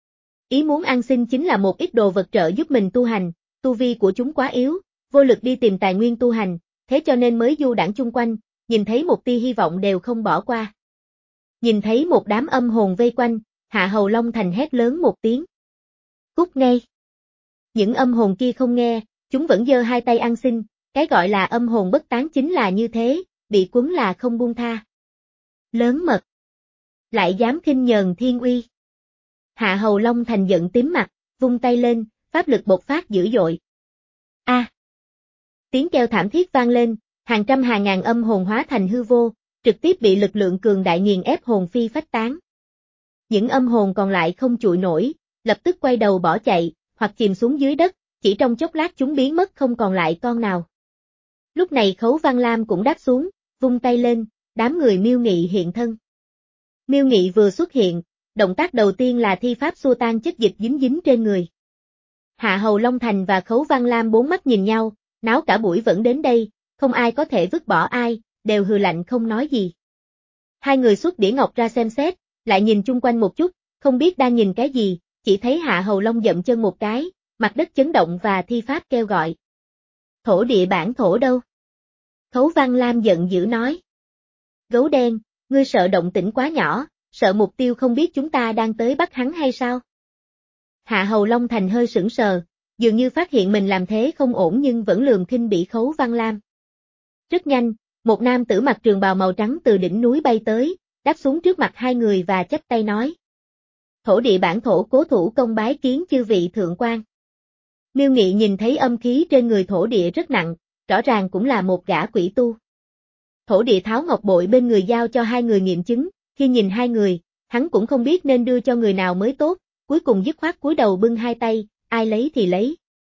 Ý muốn ăn xin chính là một ít đồ vật trợ giúp mình tu hành, tu vi của chúng quá yếu, vô lực đi tìm tài nguyên tu hành, thế cho nên mới du đãng chung quanh, nhìn thấy một tia hy vọng đều không bỏ qua. Nhìn thấy một đám âm hồn vây quanh, Hạ Hầu Long Thành hét lớn một tiếng. Cút ngay! Những âm hồn kia không nghe, chúng vẫn giơ hai tay ăn xin, cái gọi là âm hồn bất tán chính là như thế, bị quấn là không buông tha. Lớn mật! Lại dám khinh nhờn thiên uy! Hạ Hầu Long Thành giận tím mặt, vung tay lên, pháp lực bộc phát dữ dội. A! À. Tiếng kêu thảm thiết vang lên, hàng trăm hàng ngàn âm hồn hóa thành hư vô, trực tiếp bị lực lượng cường đại nghiền ép hồn phi phách tán. Những âm hồn còn lại không chịu nổi, lập tức quay đầu bỏ chạy, hoặc chìm xuống dưới đất, chỉ trong chốc lát chúng biến mất không còn lại con nào. Lúc này Khấu Văn Lam cũng đáp xuống, vung tay lên, đám người Miêu Nghị hiện thân. Miêu Nghị vừa xuất hiện, động tác đầu tiên là thi pháp xua tan chất dịch dính dính trên người. Hạ Hầu Long Thành và Khấu Văn Lam bốn mắt nhìn nhau, náo cả buổi vẫn đến đây, không ai có thể vứt bỏ ai, đều hừ lạnh không nói gì. Hai người xuất đĩa ngọc ra xem xét, lại nhìn chung quanh một chút, không biết đang nhìn cái gì, chỉ thấy Hạ Hầu Long dậm chân một cái, mặt đất chấn động và thi pháp kêu gọi. Thổ địa bản thổ đâu? Khấu Văn Lam giận dữ nói. Gấu đen, ngươi sợ động tĩnh quá nhỏ, sợ mục tiêu không biết chúng ta đang tới bắt hắn hay sao? Hạ Hầu Long Thành hơi sững sờ, dường như phát hiện mình làm thế không ổn nhưng vẫn lườm khinh bỉ Khấu Văn Lam. Rất nhanh, một nam tử mặc trường bào màu trắng từ đỉnh núi bay tới, đáp xuống trước mặt hai người và chắp tay nói. Thổ địa bản thổ cố thủ công bái kiến chư vị thượng quan. Miêu Nghị nhìn thấy âm khí trên người thổ địa rất nặng, rõ ràng cũng là một gã quỷ tu. Thổ địa tháo ngọc bội bên người giao cho hai người nghiệm chứng, khi nhìn hai người, hắn cũng không biết nên đưa cho người nào mới tốt, cuối cùng dứt khoát cúi đầu bưng hai tay, ai lấy thì lấy.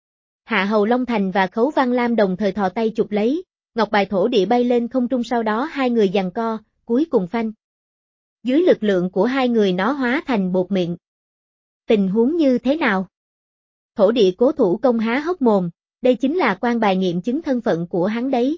Hạ Hầu Long Thành và Khấu Văn Lam đồng thời thò tay chụp lấy, ngọc bài thổ địa bay lên không trung, sau đó hai người giằng co, cuối cùng phanh. Dưới lực lượng của hai người nó hóa thành bột mịn. Tình huống như thế nào? Thổ địa cố thủ công há hốc mồm, đây chính là quan bài nghiệm chứng thân phận của hắn đấy.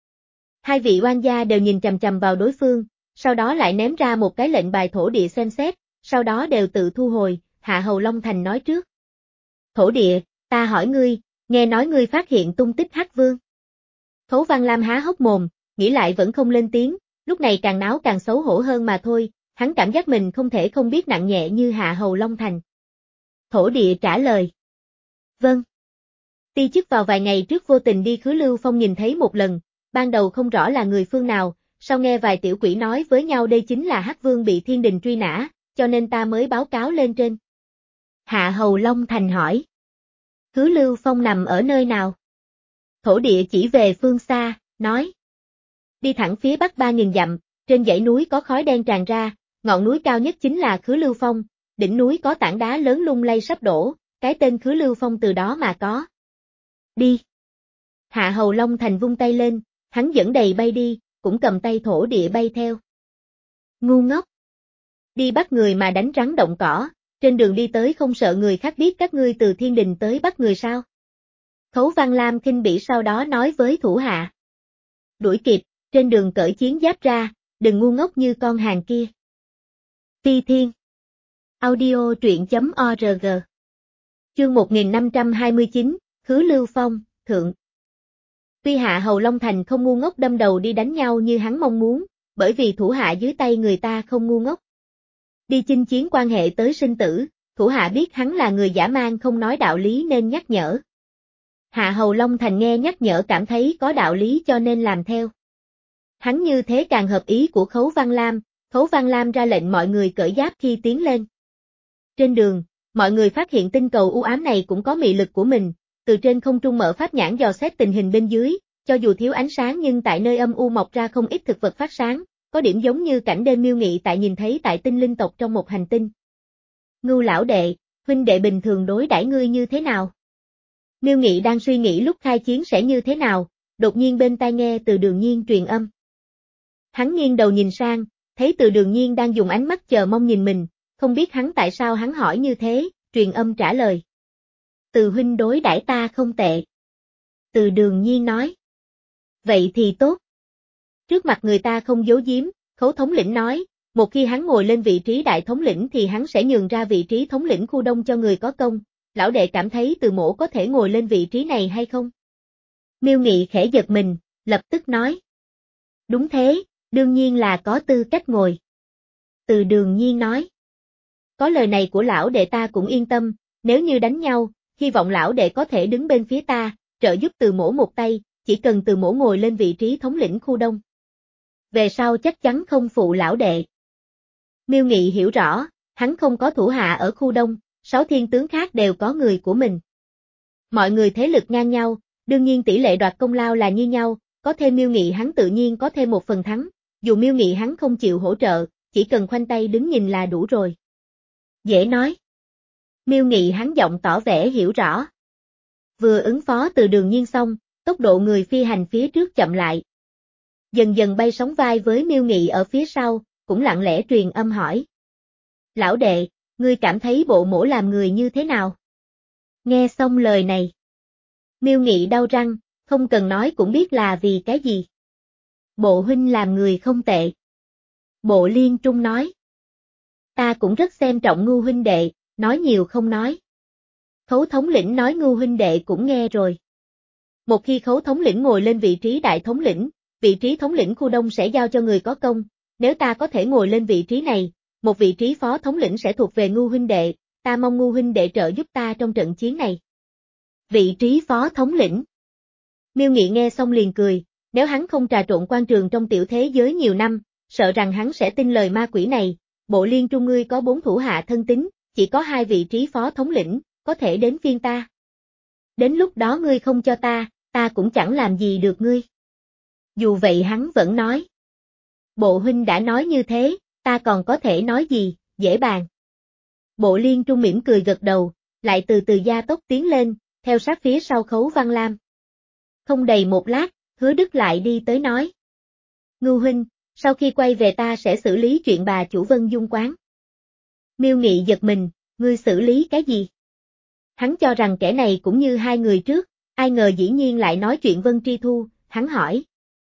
Hai vị oan gia đều nhìn chằm chằm vào đối phương, sau đó lại ném ra một cái lệnh bài thổ địa xem xét, sau đó đều tự thu hồi. Hạ Hầu Long Thành nói trước. Thổ địa, ta hỏi ngươi, nghe nói ngươi phát hiện tung tích Hắc Vương. Khấu Văn Lam há hốc mồm, nghĩ lại vẫn không lên tiếng, lúc này càng náo càng xấu hổ hơn mà thôi, hắn cảm giác mình không thể không biết nặng nhẹ như Hạ Hầu Long Thành. Thổ địa trả lời. Vâng. Ti chức vào vài ngày trước vô tình đi Khứ Lưu Phong nhìn thấy một lần, ban đầu không rõ là người phương nào, sau nghe vài tiểu quỷ nói với nhau đây chính là Hắc Vương bị thiên đình truy nã, cho nên ta mới báo cáo lên trên. Hạ Hầu Long Thành hỏi. Khứ Lưu Phong nằm ở nơi nào? Thổ địa chỉ về phương xa, nói. Đi thẳng phía bắc ba nghìn dặm, trên dãy núi có khói đen tràn ra, ngọn núi cao nhất chính là Khứ Lưu Phong, đỉnh núi có tảng đá lớn lung lay sắp đổ, cái tên Khứ Lưu Phong từ đó mà có. Đi. Hạ Hầu Long Thành vung tay lên, hắn dẫn đầy bay đi, cũng cầm tay thổ địa bay theo. Ngu ngốc. Đi bắt người mà đánh rắn động cỏ, trên đường đi tới không sợ người khác biết các ngươi từ thiên đình tới bắt người sao? Khấu Văn Lam khinh bỉ sau đó nói với thủ hạ. Đuổi kịp, trên đường cởi chiến giáp ra, đừng ngu ngốc như con hàng kia. Phi Thiên. Audio truyện chấm org. Chương một nghìn năm trăm hai mươi chín, Khứ Lưu Phong, Thượng. Tuy Hạ Hầu Long Thành không ngu ngốc đâm đầu đi đánh nhau như hắn mong muốn, bởi vì thủ hạ dưới tay người ta không ngu ngốc. Đi chinh chiến quan hệ tới sinh tử, thủ hạ biết hắn là người dã man không nói đạo lý nên nhắc nhở. Hạ Hầu Long Thành nghe nhắc nhở cảm thấy có đạo lý cho nên làm theo. Hắn như thế càng hợp ý của Khấu Văn Lam, Khấu Văn Lam ra lệnh mọi người cởi giáp khi tiến lên. Trên đường, mọi người phát hiện tinh cầu u ám này cũng có mị lực của mình, từ trên không trung mở pháp nhãn dò xét tình hình bên dưới, cho dù thiếu ánh sáng nhưng tại nơi âm u mọc ra không ít thực vật phát sáng, có điểm giống như cảnh đêm miêu nghị tại nhìn thấy tại tinh linh tộc trong một hành tinh. Ngưu lão đệ, huynh đệ bình thường đối đãi ngươi như thế nào? Miêu Nghị đang suy nghĩ lúc khai chiến sẽ như thế nào, đột nhiên bên tai nghe Từ Đường Nhiên truyền âm. Hắn nghiêng đầu nhìn sang, thấy Từ Đường Nhiên đang dùng ánh mắt chờ mong nhìn mình, không biết hắn tại sao hắn hỏi như thế, truyền âm trả lời. Từ huynh đối đãi ta không tệ. Từ Đường Nhiên nói. Vậy thì tốt. Trước mặt người ta không giấu giếm, Khấu thống lĩnh nói, một khi hắn ngồi lên vị trí đại thống lĩnh thì hắn sẽ nhường ra vị trí thống lĩnh khu đông cho người có công. Lão đệ cảm thấy Từ mỗ có thể ngồi lên vị trí này hay không? Miêu Nghị khẽ giật mình, lập tức nói. Đúng thế, đương nhiên là có tư cách ngồi. Từ Đường Nhiên nói. Có lời này của lão đệ ta cũng yên tâm, nếu như đánh nhau, hy vọng lão đệ có thể đứng bên phía ta, trợ giúp Từ mỗ một tay, chỉ cần Từ mỗ ngồi lên vị trí thống lĩnh khu đông. Về sau chắc chắn không phụ lão đệ. Miêu Nghị hiểu rõ, hắn không có thủ hạ ở khu đông, sáu thiên tướng khác đều có người của mình. Mọi người thế lực ngang nhau, đương nhiên tỷ lệ đoạt công lao là như nhau, có thêm Miêu Nghị hắn tự nhiên có thêm một phần thắng, dù Miêu Nghị hắn không chịu hỗ trợ, chỉ cần khoanh tay đứng nhìn là đủ rồi. Dễ nói. Miêu Nghị hắn giọng tỏ vẻ hiểu rõ. Vừa ứng phó Từ Đường Nhiên xong, tốc độ người phi hành phía trước chậm lại. Dần dần bay sóng vai với Miêu Nghị ở phía sau, cũng lặng lẽ truyền âm hỏi. Lão đệ, ngươi cảm thấy bộ mỗ làm người như thế nào? Nghe xong lời này. Miêu Nghị đau răng, không cần nói cũng biết là vì cái gì. Bộ huynh làm người không tệ. Bộ Liên Trung nói. Ta cũng rất xem trọng Ngưu huynh đệ, nói nhiều không nói. Khấu thống lĩnh nói Ngưu huynh đệ cũng nghe rồi. Một khi Khấu thống lĩnh ngồi lên vị trí đại thống lĩnh, vị trí thống lĩnh khu đông sẽ giao cho người có công, nếu ta có thể ngồi lên vị trí này, một vị trí phó thống lĩnh sẽ thuộc về Ngưu huynh đệ, ta mong Ngưu huynh đệ trợ giúp ta trong trận chiến này. Vị trí phó thống lĩnh. Miêu Nghị nghe xong liền cười, nếu hắn không trà trộn quan trường trong tiểu thế giới nhiều năm, sợ rằng hắn sẽ tin lời ma quỷ này. Bộ Liên Trung ngươi có bốn thủ hạ thân tín, chỉ có hai vị trí phó thống lĩnh, có thể đến phiên ta. Đến lúc đó ngươi không cho ta, ta cũng chẳng làm gì được ngươi. Dù vậy hắn vẫn nói. Bộ huynh đã nói như thế, ta còn có thể nói gì, dễ bàn. Bộ Liên Trung mỉm cười gật đầu, lại từ từ gia tốc tiến lên, theo sát phía sau Khấu Văn Lam. Không đầy một lát, Hứa Đức lại đi tới nói. Ngưu huynh, sau khi quay về ta sẽ xử lý chuyện bà chủ Vân Dung quán. Miêu Nghị giật mình, ngươi xử lý cái gì? Hắn cho rằng kẻ này cũng như hai người trước, ai ngờ dĩ nhiên lại nói chuyện Vân Tri Thu, hắn hỏi.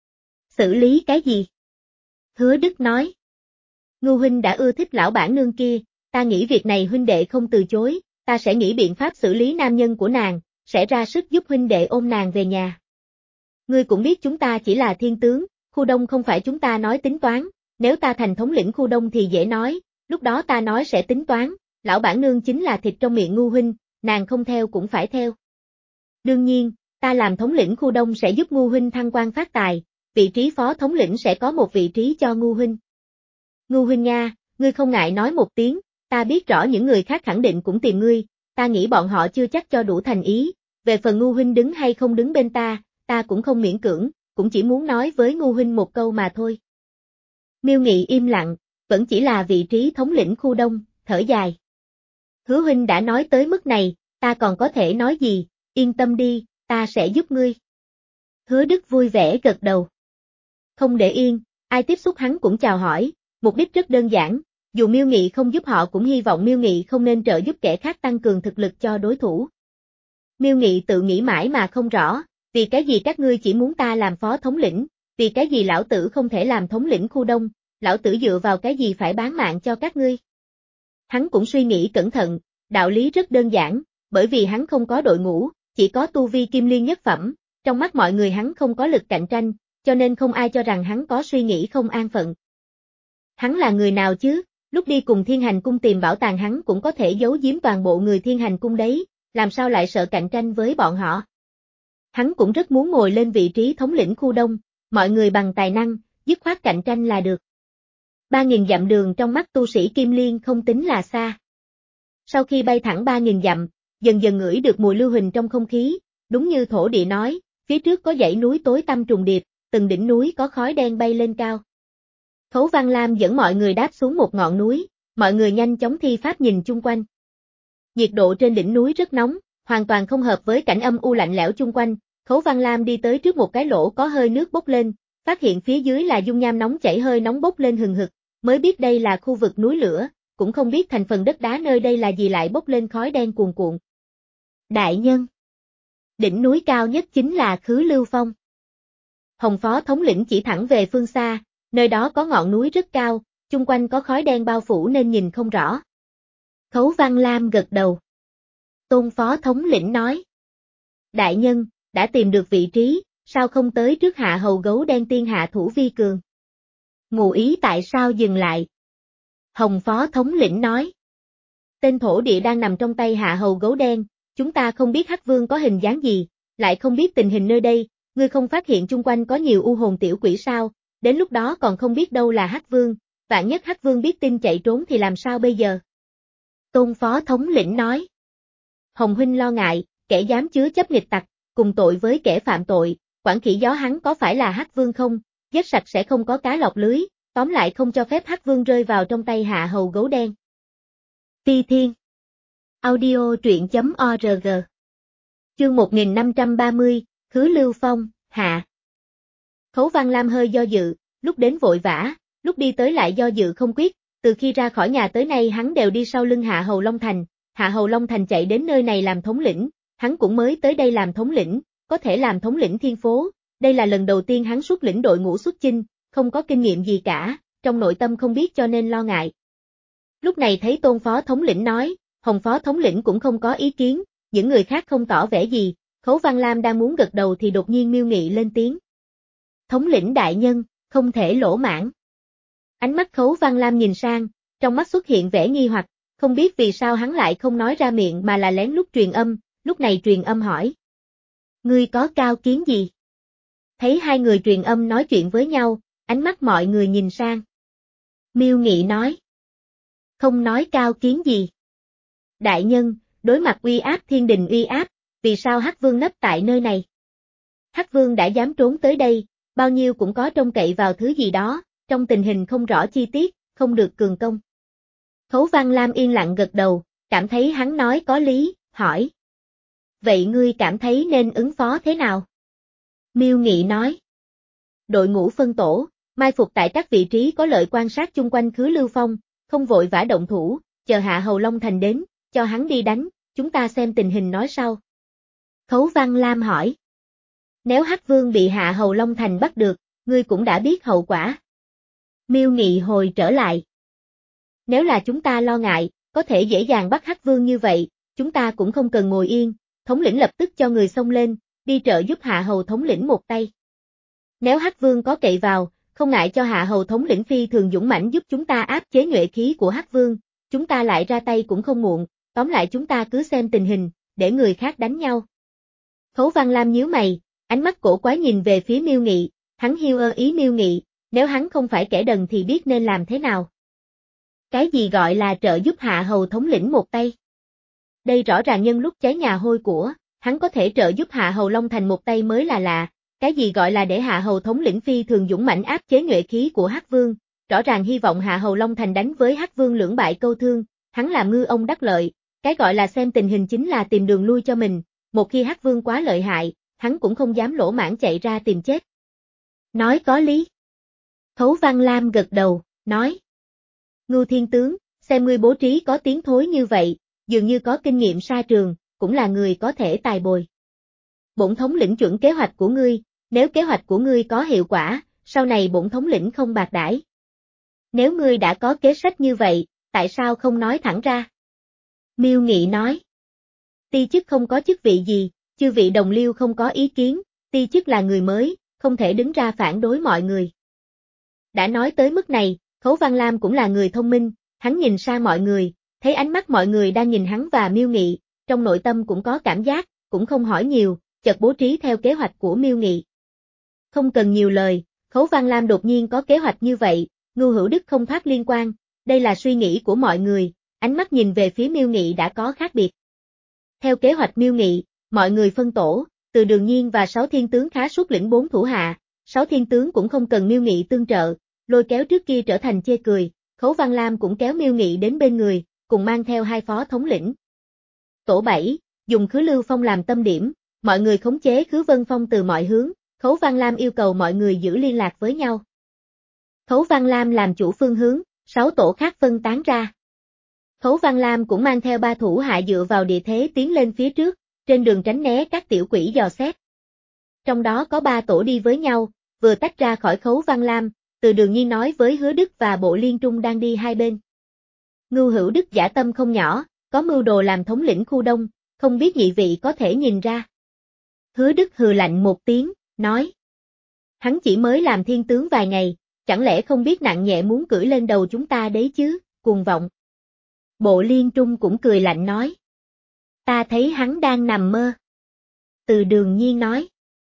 Xử lý cái gì? Hứa Đức nói. Ngưu huynh đã ưa thích lão bản nương kia, ta nghĩ việc này huynh đệ không từ chối, ta sẽ nghĩ biện pháp xử lý nam nhân của nàng, sẽ ra sức giúp huynh đệ ôm nàng về nhà. Ngươi cũng biết chúng ta chỉ là thiên tướng, khu đông không phải chúng ta nói tính toán, nếu ta thành thống lĩnh khu đông thì dễ nói, lúc đó ta nói sẽ tính toán, lão bản nương chính là thịt trong miệng Ngưu huynh, nàng không theo cũng phải theo. Đương nhiên, ta làm thống lĩnh khu đông sẽ giúp Ngưu huynh thăng quan phát tài, vị trí phó thống lĩnh sẽ có một vị trí cho Ngưu huynh. Ngưu huynh nha, ngươi không ngại nói một tiếng, ta biết rõ những người khác khẳng định cũng tìm ngươi, ta nghĩ bọn họ chưa chắc cho đủ thành ý, về phần Ngưu huynh đứng hay không đứng bên ta, ta cũng không miễn cưỡng, cũng chỉ muốn nói với Ngưu huynh một câu mà thôi. Miêu Nghị im lặng, vẫn chỉ là vị trí thống lĩnh khu đông, thở dài. Hứa huynh đã nói tới mức này, ta còn có thể nói gì, yên tâm đi, ta sẽ giúp ngươi. Hứa Đức vui vẻ gật đầu. Không để yên, ai tiếp xúc hắn cũng chào hỏi, mục đích rất đơn giản, dù Miêu Nghị không giúp họ cũng hy vọng Miêu Nghị không nên trợ giúp kẻ khác tăng cường thực lực cho đối thủ. Miêu Nghị tự nghĩ mãi mà không rõ, vì cái gì các ngươi chỉ muốn ta làm phó thống lĩnh, vì cái gì lão tử không thể làm thống lĩnh khu đông, lão tử dựa vào cái gì phải bán mạng cho các ngươi. Hắn cũng suy nghĩ cẩn thận, đạo lý rất đơn giản, bởi vì hắn không có đội ngũ, chỉ có tu vi kim liên nhất phẩm, trong mắt mọi người hắn không có lực cạnh tranh, cho nên không ai cho rằng hắn có suy nghĩ không an phận. Hắn là người nào chứ, lúc đi cùng Thiên Hành Cung tìm bảo tàng hắn cũng có thể giấu giếm toàn bộ người Thiên Hành Cung đấy, làm sao lại sợ cạnh tranh với bọn họ. Hắn cũng rất muốn ngồi lên vị trí thống lĩnh khu đông, mọi người bằng tài năng, dứt khoát cạnh tranh là được. Ba nghìn dặm đường trong mắt tu sĩ Kim Liên không tính là xa. Sau khi bay thẳng ba nghìn dặm, dần dần ngửi được mùi lưu huỳnh trong không khí, đúng như thổ địa nói, phía trước có dãy núi tối tăm trùng điệp, từng đỉnh núi có khói đen bay lên cao. Khấu Văn Lam dẫn mọi người đáp xuống một ngọn núi, mọi người nhanh chóng thi pháp nhìn chung quanh. Nhiệt độ trên đỉnh núi rất nóng, hoàn toàn không hợp với cảnh âm u lạnh lẽo chung quanh. Khấu Văn Lam đi tới trước một cái lỗ có hơi nước bốc lên, phát hiện phía dưới là dung nham nóng chảy hơi nóng bốc lên hừng hực, mới biết đây là khu vực núi lửa, cũng không biết thành phần đất đá nơi đây là gì lại bốc lên khói đen cuồn cuộn. Đại nhân, đỉnh núi cao nhất chính là Khứ Lưu Phong. Hồng Phó thống lĩnh chỉ thẳng về phương xa, nơi đó có ngọn núi rất cao, chung quanh có khói đen bao phủ nên nhìn không rõ. Khấu Văn Lam gật đầu. Tôn Phó thống lĩnh nói. Đại nhân, đã tìm được vị trí, sao không tới trước hạ hầu gấu đen tiên hạ thủ vi cường? Ngụ ý tại sao dừng lại? Hồng Phó thống lĩnh nói. Tên thổ địa đang nằm trong tay hạ hầu gấu đen, chúng ta không biết Hắc Vương có hình dáng gì, lại không biết tình hình nơi đây, ngươi không phát hiện chung quanh có nhiều u hồn tiểu quỷ sao, đến lúc đó còn không biết đâu là Hắc Vương, vạn nhất Hắc Vương biết tin chạy trốn thì làm sao bây giờ? Tôn Phó thống lĩnh nói. Hồng huynh lo ngại, kẻ dám chứa chấp nghịch tặc, cùng tội với kẻ phạm tội, quản khỉ gió hắn có phải là Hắc Vương không, giết sạch sẽ không có cá lọt lưới, tóm lại không cho phép Hắc Vương rơi vào trong tay hạ hầu gấu đen. Phi Thiên Audio truyện chấm org Chương một nghìn năm trăm ba mươi, Khứ Lưu Phong, hạ. Khấu Văn Lam hơi do dự, lúc đến vội vã, lúc đi tới lại do dự không quyết, từ khi ra khỏi nhà tới nay hắn đều đi sau lưng Hạ Hầu Long Thành, Hạ Hầu Long Thành chạy đến nơi này làm thống lĩnh, hắn cũng mới tới đây làm thống lĩnh, có thể làm thống lĩnh thiên phố, đây là lần đầu tiên hắn xuất lĩnh đội ngũ xuất chinh, không có kinh nghiệm gì cả, trong nội tâm không biết cho nên lo ngại. Lúc này thấy Tôn Phó thống lĩnh nói, Hồng Phó thống lĩnh cũng không có ý kiến, những người khác không tỏ vẻ gì, Khấu Văn Lam đang muốn gật đầu thì đột nhiên Miêu Nghị lên tiếng. Thống lĩnh đại nhân, không thể lỗ mãn. Ánh mắt Khấu Văn Lam nhìn sang, trong mắt xuất hiện vẻ nghi hoặc, không biết vì sao hắn lại không nói ra miệng mà là lén lút truyền âm, lúc này truyền âm hỏi. Ngươi có cao kiến gì? Thấy hai người truyền âm nói chuyện với nhau, ánh mắt mọi người nhìn sang. Miêu Nghị nói. Không nói cao kiến gì. Đại nhân, đối mặt uy áp thiên đình uy áp, vì sao Hắc Vương nấp tại nơi này? Hắc Vương đã dám trốn tới đây, bao nhiêu cũng có trông cậy vào thứ gì đó, trong tình hình không rõ chi tiết, không được cường công. Khấu Văn Lam yên lặng gật đầu, cảm thấy hắn nói có lý, hỏi. Vậy ngươi cảm thấy nên ứng phó thế nào? Miêu Nghị nói. Đội ngũ phân tổ, mai phục tại các vị trí có lợi quan sát chung quanh Khứ Lưu Phong, không vội vã động thủ, chờ Hạ Hầu Long Thành đến, cho hắn đi đánh, chúng ta xem tình hình nói sau. Khấu Văn Lam hỏi. Nếu Hắc Vương bị Hạ Hầu Long Thành bắt được, ngươi cũng đã biết hậu quả. Miêu Nghị hồi trở lại. Nếu là chúng ta lo ngại, có thể dễ dàng bắt Hắc Vương như vậy, chúng ta cũng không cần ngồi yên, thống lĩnh lập tức cho người xông lên, đi trợ giúp Hạ Hầu thống lĩnh một tay. Nếu Hắc Vương có cậy vào, không ngại cho Hạ Hầu thống lĩnh phi thường dũng mãnh giúp chúng ta áp chế nhuệ khí của Hắc Vương, chúng ta lại ra tay cũng không muộn, tóm lại chúng ta cứ xem tình hình, để người khác đánh nhau. Khấu Văn Lam nhíu mày, ánh mắt cổ quái nhìn về phía Miêu Nghị, hắn hiu ơ ý Miêu Nghị, nếu hắn không phải kẻ đần thì biết nên làm thế nào. Cái gì gọi là trợ giúp Hạ Hầu thống lĩnh một tay? Đây rõ ràng nhân lúc cháy nhà hôi của, hắn có thể trợ giúp Hạ Hầu Long Thành một tay mới là lạ, cái gì gọi là để Hạ Hầu thống lĩnh phi thường dũng mãnh áp chế nhuệ khí của Hắc Vương, rõ ràng hy vọng Hạ Hầu Long Thành đánh với Hắc Vương lưỡng bại câu thương, hắn làm ngư ông đắc lợi, cái gọi là xem tình hình chính là tìm đường lui cho mình, một khi Hắc Vương quá lợi hại, hắn cũng không dám lỗ mãng chạy ra tìm chết. Nói có lý. Khấu Văn Lam gật đầu, nói. Ngưu Thiên Tướng, xem ngươi bố trí có tiếng thối như vậy, dường như có kinh nghiệm sa trường, cũng là người có thể tài bồi. Bổn thống lĩnh chuẩn kế hoạch của ngươi, nếu kế hoạch của ngươi có hiệu quả, sau này bổn thống lĩnh không bạc đãi. Nếu ngươi đã có kế sách như vậy, tại sao không nói thẳng ra? Miêu Nghị nói. Ti chức không có chức vị gì, chư vị đồng liêu không có ý kiến, ti chức là người mới, không thể đứng ra phản đối mọi người. Đã nói tới mức này, Khấu Văn Lam cũng là người thông minh, hắn nhìn sang mọi người, thấy ánh mắt mọi người đang nhìn hắn và Miêu Nghị, trong nội tâm cũng có cảm giác, cũng không hỏi nhiều, chợt bố trí theo kế hoạch của Miêu Nghị. Không cần nhiều lời, Khấu Văn Lam đột nhiên có kế hoạch như vậy, Ngưu Hữu Đức không thoát liên quan, đây là suy nghĩ của mọi người, ánh mắt nhìn về phía Miêu Nghị đã có khác biệt. Theo kế hoạch Miêu Nghị, mọi người phân tổ, Từ Đường Nhiên và sáu thiên tướng khá suốt lĩnh bốn thủ hạ, sáu thiên tướng cũng không cần Miêu Nghị tương trợ, lôi kéo trước kia trở thành chê cười, Khấu Văn Lam cũng kéo Miêu Nghị đến bên người, cùng mang theo hai phó thống lĩnh. Tổ bảy, dùng Khứ Lưu Phong làm tâm điểm, mọi người khống chế Khứ Vân Phong từ mọi hướng, Khấu Văn Lam yêu cầu mọi người giữ liên lạc với nhau. Khấu Văn Lam làm chủ phương hướng, sáu tổ khác phân tán ra. Khấu Văn Lam cũng mang theo ba thủ hạ dựa vào địa thế tiến lên phía trước, trên đường tránh né các tiểu quỷ dò xét. Trong đó có ba tổ đi với nhau, vừa tách ra khỏi Khấu Văn Lam, Từ Đường Nhiên nói với Hứa Đức và Bộ Liên Trung đang đi hai bên. Ngưu Hữu Đức dã tâm không nhỏ, có mưu đồ làm thống lĩnh khu đông, không biết nhị vị có thể nhìn ra. Hứa Đức hừ lạnh một tiếng, nói. Hắn chỉ mới làm thiên tướng vài ngày, chẳng lẽ không biết nặng nhẹ muốn cưỡi lên đầu chúng ta đấy chứ, cuồng vọng. Bộ Liên Trung cũng cười lạnh nói. Ta thấy hắn đang nằm mơ. Từ Đường Nhiên nói.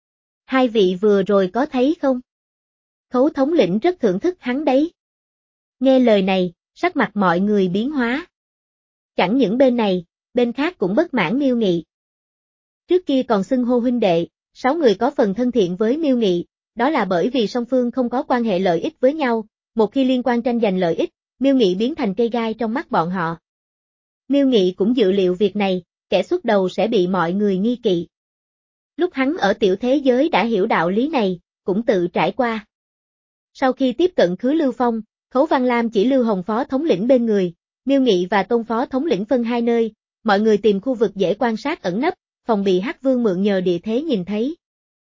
Hai vị vừa rồi có thấy không? Khấu thống lĩnh rất thưởng thức hắn đấy. Nghe lời này, sắc mặt mọi người biến hóa. Chẳng những bên này, bên khác cũng bất mãn Miêu Nghị. Trước kia còn xưng hô huynh đệ, sáu người có phần thân thiện với Miêu Nghị, đó là bởi vì song phương không có quan hệ lợi ích với nhau, một khi liên quan tranh giành lợi ích, Miêu Nghị biến thành cây gai trong mắt bọn họ. Miêu Nghị cũng dự liệu việc này, kẻ xuất đầu sẽ bị mọi người nghi kỵ. Lúc hắn ở tiểu thế giới đã hiểu đạo lý này, cũng tự trải qua. Sau khi tiếp cận Khứ Lưu Phong, Khấu Văn Lam chỉ lưu Hồng phó thống lĩnh bên người, Miêu Nghị và Tôn phó thống lĩnh phân hai nơi, mọi người tìm khu vực dễ quan sát ẩn nấp, phòng bị Hắc Vương mượn nhờ địa thế nhìn thấy.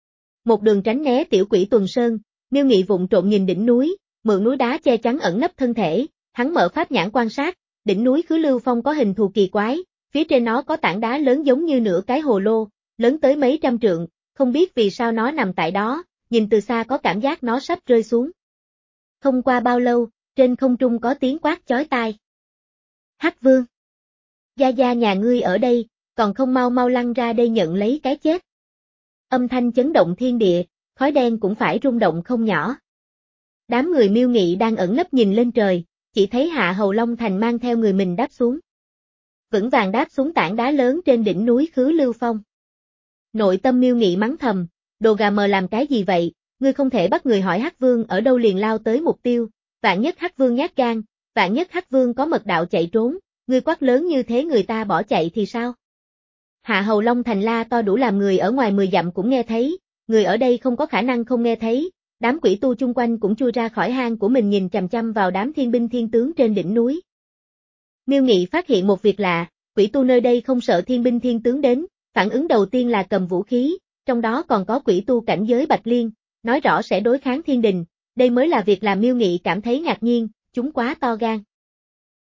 Một đường tránh né tiểu quỷ tuần sơn, Miêu Nghị vụng trộm nhìn đỉnh núi, mượn núi đá che chắn ẩn nấp thân thể, hắn mở pháp nhãn quan sát, đỉnh núi Khứ Lưu Phong có hình thù kỳ quái, phía trên nó có tảng đá lớn giống như nửa cái hồ lô, lớn tới mấy trăm trượng, không biết vì sao nó nằm tại đó, nhìn từ xa có cảm giác nó sắp rơi xuống. Không qua bao lâu, trên không trung có tiếng quát chói tai. Hắc Vương! Gia gia nhà ngươi ở đây, còn không mau mau lăn ra đây nhận lấy cái chết. Âm thanh chấn động thiên địa, khói đen cũng phải rung động không nhỏ. Đám người Miêu Nghị đang ẩn nấp nhìn lên trời, chỉ thấy Hạ Hầu Long Thành mang theo người mình đáp xuống. Vững vàng đáp xuống tảng đá lớn trên đỉnh núi Khứ Lưu Phong. Nội tâm Miêu Nghị mắng thầm, đồ gà mờ làm cái gì vậy, ngươi không thể bắt người hỏi Hắc Vương ở đâu liền lao tới mục tiêu, vạn nhất Hắc Vương nhát gan, vạn nhất Hắc Vương có mật đạo chạy trốn, ngươi quát lớn như thế người ta bỏ chạy thì sao? Hạ Hầu Long Thành la to đủ làm người ở ngoài mười dặm cũng nghe thấy, người ở đây không có khả năng không nghe thấy, đám quỷ tu chung quanh cũng chui ra khỏi hang của mình nhìn chằm chằm vào đám thiên binh thiên tướng trên đỉnh núi. Miêu Nghị phát hiện một việc lạ, quỷ tu nơi đây không sợ thiên binh thiên tướng đến, phản ứng đầu tiên là cầm vũ khí, trong đó còn có quỷ tu cảnh giới Bạch Liên, nói rõ sẽ đối kháng thiên đình, đây mới là việc làm Miêu Nghị cảm thấy ngạc nhiên, chúng quá to gan.